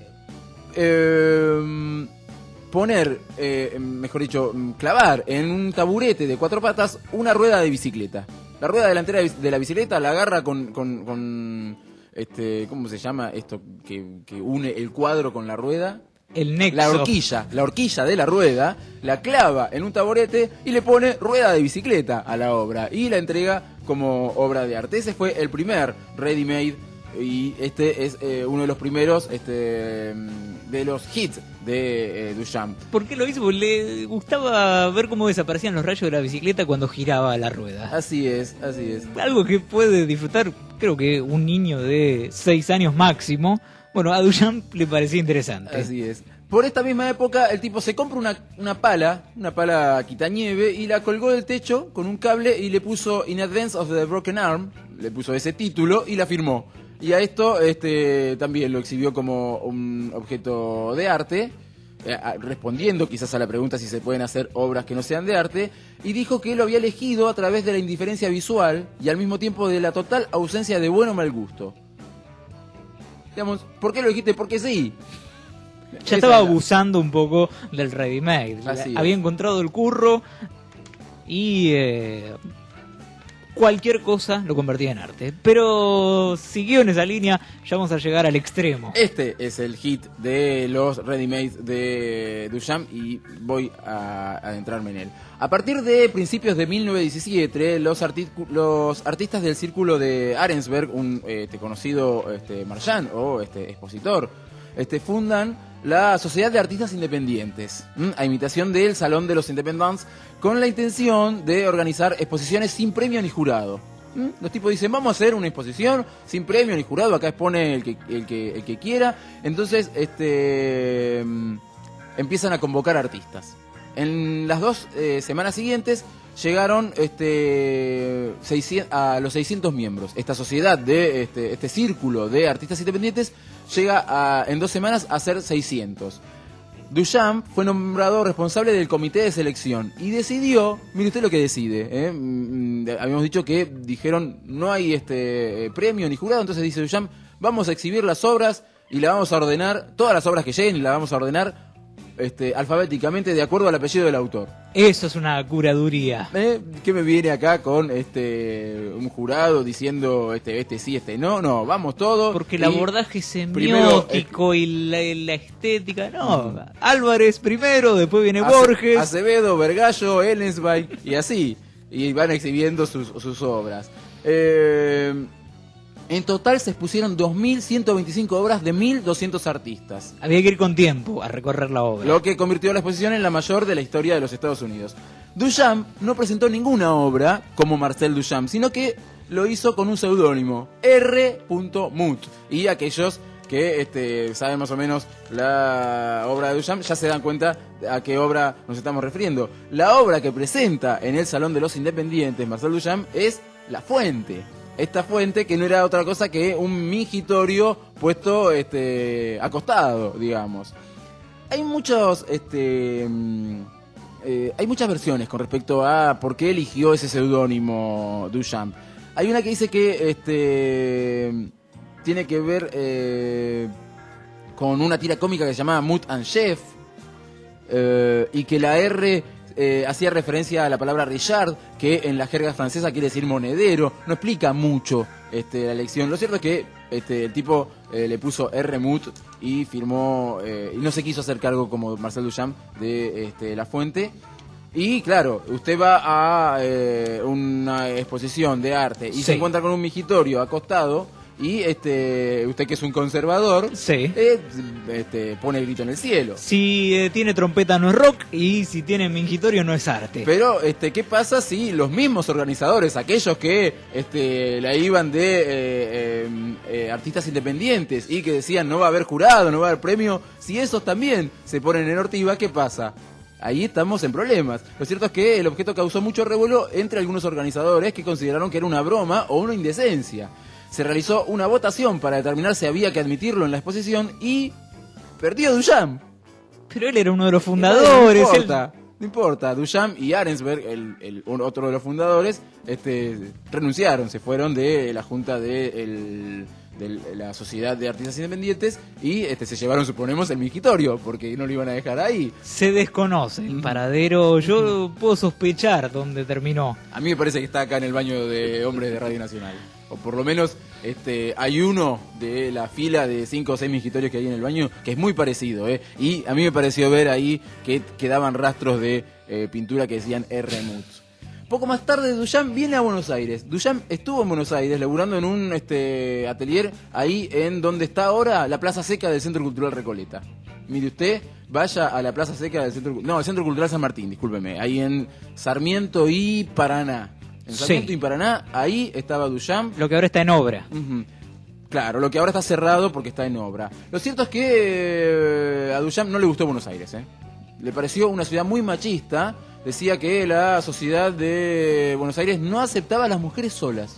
eh, poner, eh, mejor dicho, clavar en un taburete de cuatro patas una rueda de bicicleta. La rueda delantera de bici- de la bicicleta la agarra con, con, con este, ¿cómo se llama esto que, que une el cuadro con la rueda? El nexo. La horquilla, la horquilla de la rueda, la clava en un taburete y le pone rueda de bicicleta a la obra y la entrega como obra de arte. Ese fue el primer ready-made y este es eh, uno de los primeros este, de los hits de eh, Duchamp. ¿Por qué lo hizo? Porque le gustaba ver cómo desaparecían los rayos de la bicicleta cuando giraba la rueda. Así es, así es. Algo que puede disfrutar, creo que un niño de seis años máximo. Bueno, a Duchamp le parecía interesante. Así es. Por esta misma época, el tipo se compra una, una pala, una pala quitanieve, y la colgó del techo con un cable y le puso In Advance of the Broken Arm, le puso ese título y la firmó. Y a esto este, también lo exhibió como un objeto de arte, eh, respondiendo quizás a la pregunta si se pueden hacer obras que no sean de arte, y dijo que lo había elegido a través de la indiferencia visual y al mismo tiempo de la total ausencia de buen o mal gusto. Digamos, ¿por qué lo dijiste? Porque sí. Ya estaba abusando un poco del ready-made. Así Había es. encontrado el curro y eh, cualquier cosa lo convertía en arte. Pero siguió en esa línea, ya vamos a llegar al extremo. Este es el hit de los ready-made de Duchamp y voy a adentrarme en él. A partir de principios de mil novecientos diecisiete, los, arti los artistas del círculo de Arensberg, un este, conocido este, marchand o este, expositor, este, fundan la Sociedad de Artistas Independientes, ¿m? a imitación del Salón de los Independents, con la intención de organizar exposiciones sin premio ni jurado. ¿m? Los tipos dicen, vamos a hacer una exposición sin premio ni jurado, acá expone el que, el que, el que quiera. Entonces este, empiezan a convocar artistas. En las dos eh, semanas siguientes llegaron este, seiscientos, a los seiscientos miembros. Esta sociedad, de este, este círculo de artistas independientes, llega a, en dos semanas a ser seiscientos. Duchamp fue nombrado responsable del comité de selección y decidió, mire usted lo que decide, ¿eh? mm, habíamos dicho que dijeron no hay este premio ni jurado, entonces dice Duchamp, vamos a exhibir las obras y la vamos a ordenar, todas las obras que lleguen la vamos a ordenar Este, alfabéticamente de acuerdo al apellido del autor. Eso es una curaduría. ¿Eh? ¿Qué me viene acá con este un jurado diciendo este este sí, este no? No, vamos todos. Porque el abordaje primero, semiótico y la, la estética, no. Mm. Álvarez primero, después viene Ace, Borges. Acevedo, Vergallo, Ellensweig y así. Y van exhibiendo sus, sus obras. Eh... En total se expusieron dos mil ciento veinticinco obras de mil doscientos artistas. Había que ir con tiempo a recorrer la obra. Lo que convirtió la exposición en la mayor de la historia de los Estados Unidos. Duchamp no presentó ninguna obra como Marcel Duchamp, sino que lo hizo con un seudónimo, R. Mut. Y aquellos que este, saben más o menos la obra de Duchamp ya se dan cuenta a qué obra nos estamos refiriendo. La obra que presenta en el Salón de los Independientes Marcel Duchamp es La Fuente. Esta fuente que no era otra cosa que un mingitorio puesto este, acostado, digamos. Hay muchos, este, eh, hay muchas versiones con respecto a por qué eligió ese seudónimo Duchamp. Hay una que dice que este, tiene que ver eh, con una tira cómica que se llamaba Mut and Chef eh, y que la R Eh, hacía referencia a la palabra Richard, que en la jerga francesa quiere decir monedero. No explica mucho este, la elección. Lo cierto es que este, el tipo eh, le puso R. Mut y firmó, eh, y no se quiso hacer cargo como Marcel Duchamp de este, La Fuente. Y claro, usted va a eh, una exposición de arte y sí. se encuentra con un mingitorio acostado. Y este usted que es un conservador, sí. eh, este, pone el grito en el cielo. Si eh, tiene trompeta no es rock y si tiene mingitorio no es arte. Pero este, ¿qué pasa si los mismos organizadores, aquellos que este, la iban de eh, eh, eh, artistas independientes y que decían no va a haber jurado, no va a haber premio, si esos también se ponen en ortiva, ¿qué pasa? Ahí estamos en problemas. Lo cierto es que el objeto causó mucho revuelo entre algunos organizadores que consideraron que era una broma o una indecencia. Se realizó una votación para determinar si había que admitirlo en la exposición y perdió Duchamp. Pero él era uno de los fundadores. No importa, él... no importa. Duchamp y Arensberg, el, el, otro de los fundadores, este, renunciaron, se fueron de la junta de, el, de la Sociedad de Artistas Independientes y este, se llevaron, suponemos, el mingitorio, porque no lo iban a dejar ahí. Se desconoce el paradero, yo puedo sospechar dónde terminó. A mí me parece que está acá en el baño de hombres de Radio Nacional. O por lo menos este, hay uno de la fila de cinco o seis mingitorios que hay en el baño que es muy parecido, ¿eh? Y a mí me pareció ver ahí que quedaban rastros de eh, pintura que decían R. Mut. Poco más tarde Duchamp viene a Buenos Aires. Duchamp estuvo en Buenos Aires laburando en un este, atelier ahí en donde está ahora la Plaza Seca del Centro Cultural Recoleta. Mire usted, vaya a la Plaza Seca del Centro... No, el Centro Cultural San Martín, discúlpeme. Ahí en Sarmiento y Paraná. En Sarmiento sí. y Paraná, ahí estaba Duchamp. Lo que ahora está en obra. Uh-huh. Claro, lo que ahora está cerrado porque está en obra. Lo cierto es que eh, a Duchamp no le gustó Buenos Aires, ¿eh? Le pareció una ciudad muy machista. Decía que la sociedad de Buenos Aires no aceptaba a las mujeres solas.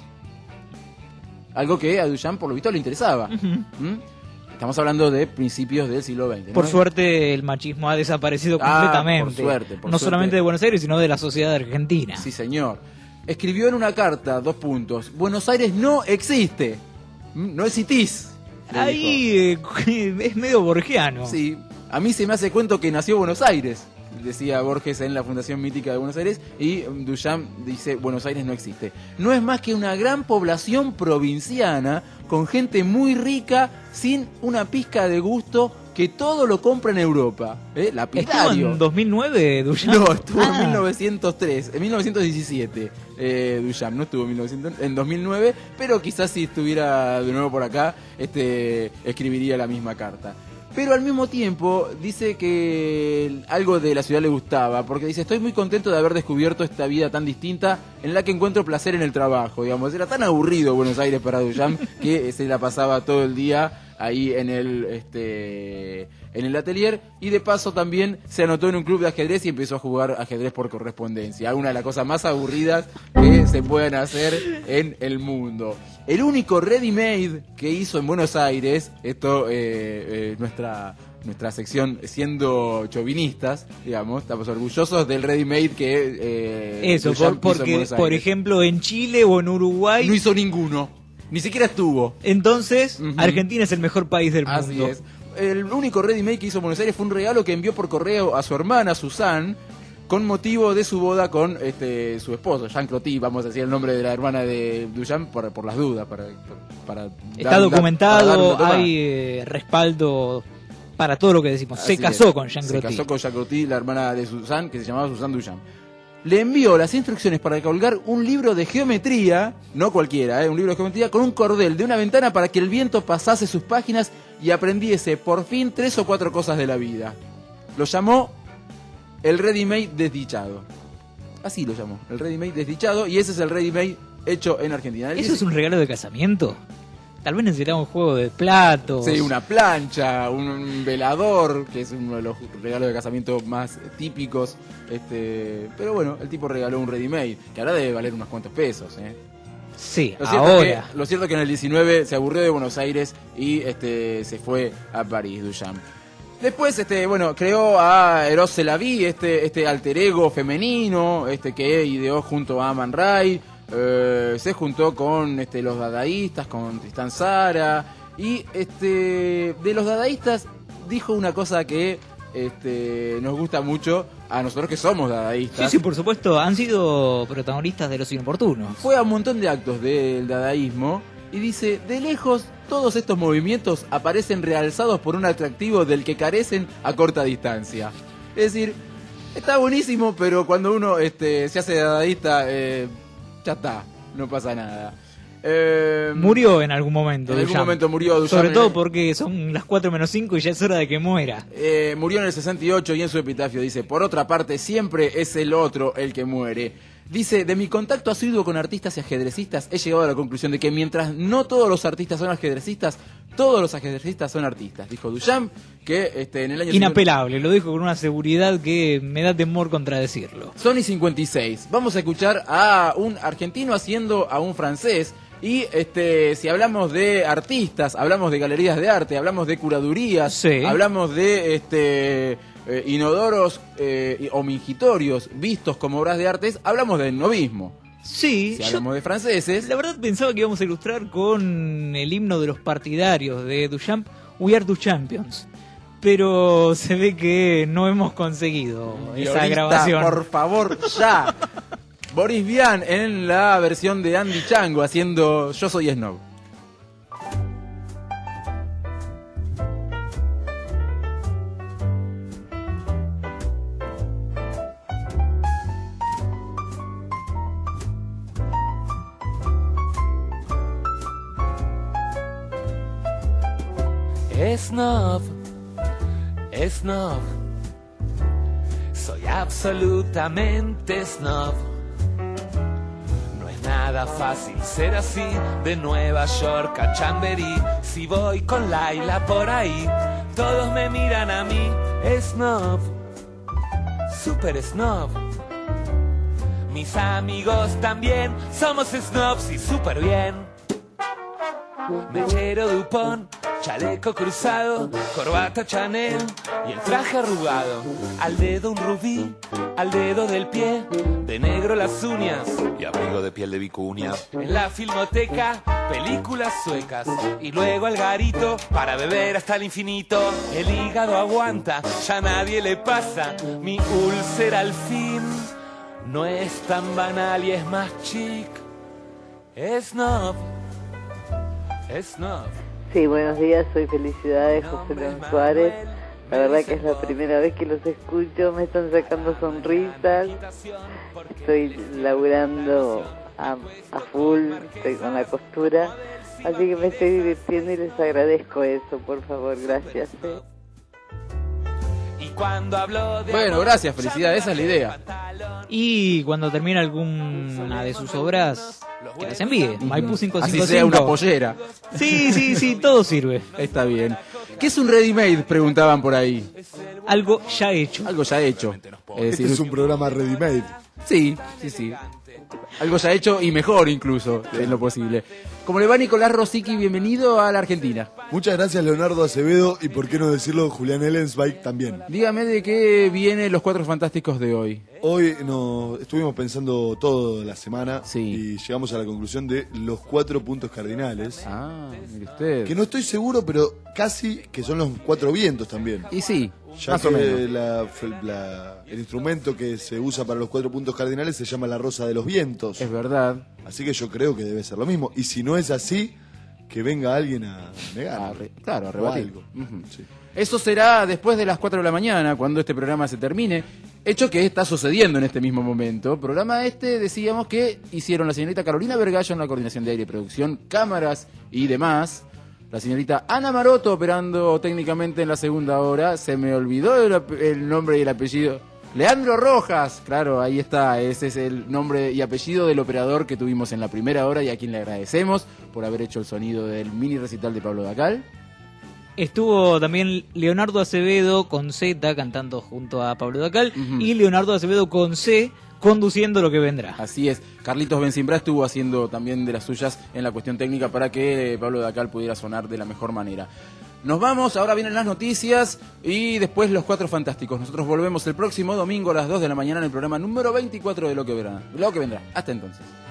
Algo que a Duchamp, por lo visto, le interesaba. Uh-huh. ¿Mm? Estamos hablando de principios del siglo veinte, ¿no? Por suerte el machismo ha desaparecido Ah, completamente. por suerte, por no suerte. solamente de Buenos Aires, sino de la sociedad argentina. Sí, señor. Escribió en una carta, dos puntos, Buenos Aires no existe. ¿Mm? No existís. le Ahí eh, es medio borgiano. Sí, a mí se me hace cuento que nació Buenos Aires, decía Borges en la Fundación Mítica de Buenos Aires, y Duchamp dice Buenos Aires no existe. No es más que una gran población provinciana con gente muy rica sin una pizca de gusto que todo lo compra en Europa. ¿Eh? ¿Estuvo Lapidario. en dos mil nueve, Duchamp? No, estuvo Ah. en mil novecientos tres, en mil novecientos diecisiete, eh, Duchamp, no estuvo en, mil novecientos, en dos mil nueve, pero quizás si estuviera de nuevo por acá, este, escribiría la misma carta. Pero al mismo tiempo dice que algo de la ciudad le gustaba, porque dice, estoy muy contento de haber descubierto esta vida tan distinta en la que encuentro placer en el trabajo, digamos. Era tan aburrido Buenos Aires para Duchamp que se la pasaba todo el día ahí en el este en el atelier, y de paso también se anotó en un club de ajedrez y empezó a jugar ajedrez por correspondencia, una de las cosas más aburridas que se puedan hacer en el mundo. El único ready-made que hizo en Buenos Aires, esto eh, eh, nuestra nuestra sección siendo chauvinistas, digamos, estamos orgullosos del ready-made que eh, Eso, Duchamp por- hizo en porque, Buenos por Aires. ejemplo, en Chile o en Uruguay... No hizo ninguno, ni siquiera estuvo. Entonces, Ujú. Argentina es el mejor país del Así mundo. es. El único ready-made que hizo en Buenos Aires fue un regalo que envió por correo a su hermana, Susan, con motivo de su boda con este su esposo, Jean Cloty, vamos a decir el nombre de la hermana de Duchamp por, por las dudas, para, para Está dar- documentado, para dar una toma. hay eh, respaldo para todo lo que decimos. Se Así casó es. con Jean Se Crotty. casó con Jean Crotty, la hermana de Susan, que se llamaba Susan Duchamp. Le envió las instrucciones para colgar un libro de geometría, no cualquiera, ¿eh? un libro de geometría, con un cordel de una ventana para que el viento pasase sus páginas y aprendiese por fin tres o cuatro cosas de la vida. Lo llamó el ready-made desdichado. Así lo llamó, el ready-made desdichado, y ese es el ready-made hecho en Argentina. ¿Eso es un regalo de casamiento? Tal vez necesitaba un juego de platos. Sí, una plancha, un velador, que es uno de los regalos de casamiento más típicos. Este, pero bueno, el tipo regaló un ready-made, que ahora debe valer unos cuantos pesos, ¿eh? Sí, Lo cierto, ahora. es que, lo cierto es que en el diecinueve se aburrió de Buenos Aires y este, se fue a París, Duchamp. Después, este, bueno, creó a Eros Selaví, este, este alter ego femenino, este, que ideó junto a Man Ray. Eh, se juntó con este, los dadaístas, con Tristán Tzara, y este, de los dadaístas dijo una cosa que este, nos gusta mucho a nosotros que somos dadaístas. Sí, sí, por supuesto, han sido protagonistas de Los Inoportunos. Fue a un montón de actos del dadaísmo y dice, de lejos todos estos movimientos aparecen realzados por un atractivo del que carecen a corta distancia. Es decir, está buenísimo, pero cuando uno este, se hace dadaísta, eh, ya está, no pasa nada. Eh, Murió en algún momento. En algún Duchamp. momento murió Duchamp. Sobre todo porque son las cuatro menos cinco y ya es hora de que muera. Eh, murió en el sesenta y ocho y en su epitafio dice, por otra parte, siempre es el otro el que muere. Dice, de mi contacto asiduo con artistas y ajedrecistas, he llegado a la conclusión de que mientras no todos los artistas son ajedrecistas, todos los ajedrecistas son artistas. Dijo Duchamp, que este, en el año... Inapelable, lo dijo con una seguridad que me da temor contradecirlo. Sony cincuenta y seis. Vamos a escuchar a un argentino haciendo a un francés. Y este, si hablamos de artistas, hablamos de galerías de arte, hablamos de curadurías, Sí. hablamos de este, eh, inodoros eh, o mingitorios vistos como obras de arte, hablamos del novismo. Sí, Si yo hablamos de franceses, la verdad pensaba que íbamos a ilustrar con el himno de los partidarios de Duchamp, We Are the Champions. Pero se ve que no hemos conseguido esa Guionista, grabación. por favor, ya. Boris Vian en la versión de Andy Chango haciendo Yo Soy Snob. Snob, snob, soy absolutamente snob. No es nada nada fácil ser así, de Nueva York a Chamberí. Si voy con Laila por ahí, todos me miran a mí. Snob, super snob. Mis amigos también somos snobs y super bien. Mechero Dupont, chaleco cruzado, corbata Chanel y el traje arrugado. Al dedo un rubí, al dedo del pie, de negro las uñas y abrigo de piel de vicuña. En la filmoteca, películas suecas y luego al garito para beber hasta el infinito. El hígado aguanta, ya nadie le pasa. Mi úlcera al fin no es tan banal y es más chic. Snob. Snob. Sí, buenos días, soy Felicidades, José León Suárez. La verdad que es la primera vez que los escucho, me están sacando sonrisas. Estoy laburando a, a full, estoy con la costura, así que me estoy divirtiendo y les agradezco eso, por favor, gracias. ¿eh? Bueno, gracias, Felicidades, esa es la idea. Y cuando termine alguna de sus obras, que las envíe. Maipú cinco cinco cinco. Así sea una pollera. Sí, sí, sí, todo sirve. Está bien. ¿Qué es un ready-made? Preguntaban por ahí. Algo ya hecho. Algo ya hecho. Es decir, este es un programa ready-made. Sí, sí, sí. Algo ya hecho y mejor incluso, en lo posible. ¿Cómo le va, Nicolás Rosicky? Bienvenido a la Argentina. Muchas gracias, Leonardo Acevedo, y por qué no decirlo, Julián Ellensbach también. Dígame de qué vienen los Cuatro Fantásticos de hoy. Hoy nos estuvimos pensando toda la semana y llegamos a la conclusión de los cuatro puntos cardinales. Ah, mire usted. Que no estoy seguro, pero casi que son los cuatro vientos también. Y sí, ya más que o menos. La, la, el instrumento que se usa para los cuatro puntos cardinales se llama la rosa de los vientos. Es verdad. Así que yo creo que debe ser lo mismo. Y si no es así, que venga alguien a negar. A re, claro, a rebatir. Uh-huh. Sí. Eso será después de las cuatro de la mañana, cuando este programa se termine. Hecho que está sucediendo en este mismo momento. Programa este, decíamos que hicieron la señorita Carolina Vergallo en la coordinación de aire y producción, cámaras y demás. La señorita Ana Maroto operando técnicamente en la segunda hora. Se me olvidó el, el nombre y el apellido. Leandro Rojas, claro, ahí está. Ese es el nombre y apellido del operador que tuvimos en la primera hora y a quien le agradecemos por haber hecho el sonido del mini recital de Pablo Dacal. Estuvo también Leonardo Acevedo con Z cantando junto a Pablo Dacal, uh-huh. y Leonardo Acevedo con C conduciendo lo que vendrá. Así es. Carlitos Benzimbra estuvo haciendo también de las suyas en la cuestión técnica para que Pablo Dacal pudiera sonar de la mejor manera. Nos vamos, ahora vienen las noticias y después los Cuatro Fantásticos. Nosotros volvemos el próximo domingo a las dos de la mañana en el programa número veinticuatro de Lo que vendrá. Lo que vendrá. Hasta entonces.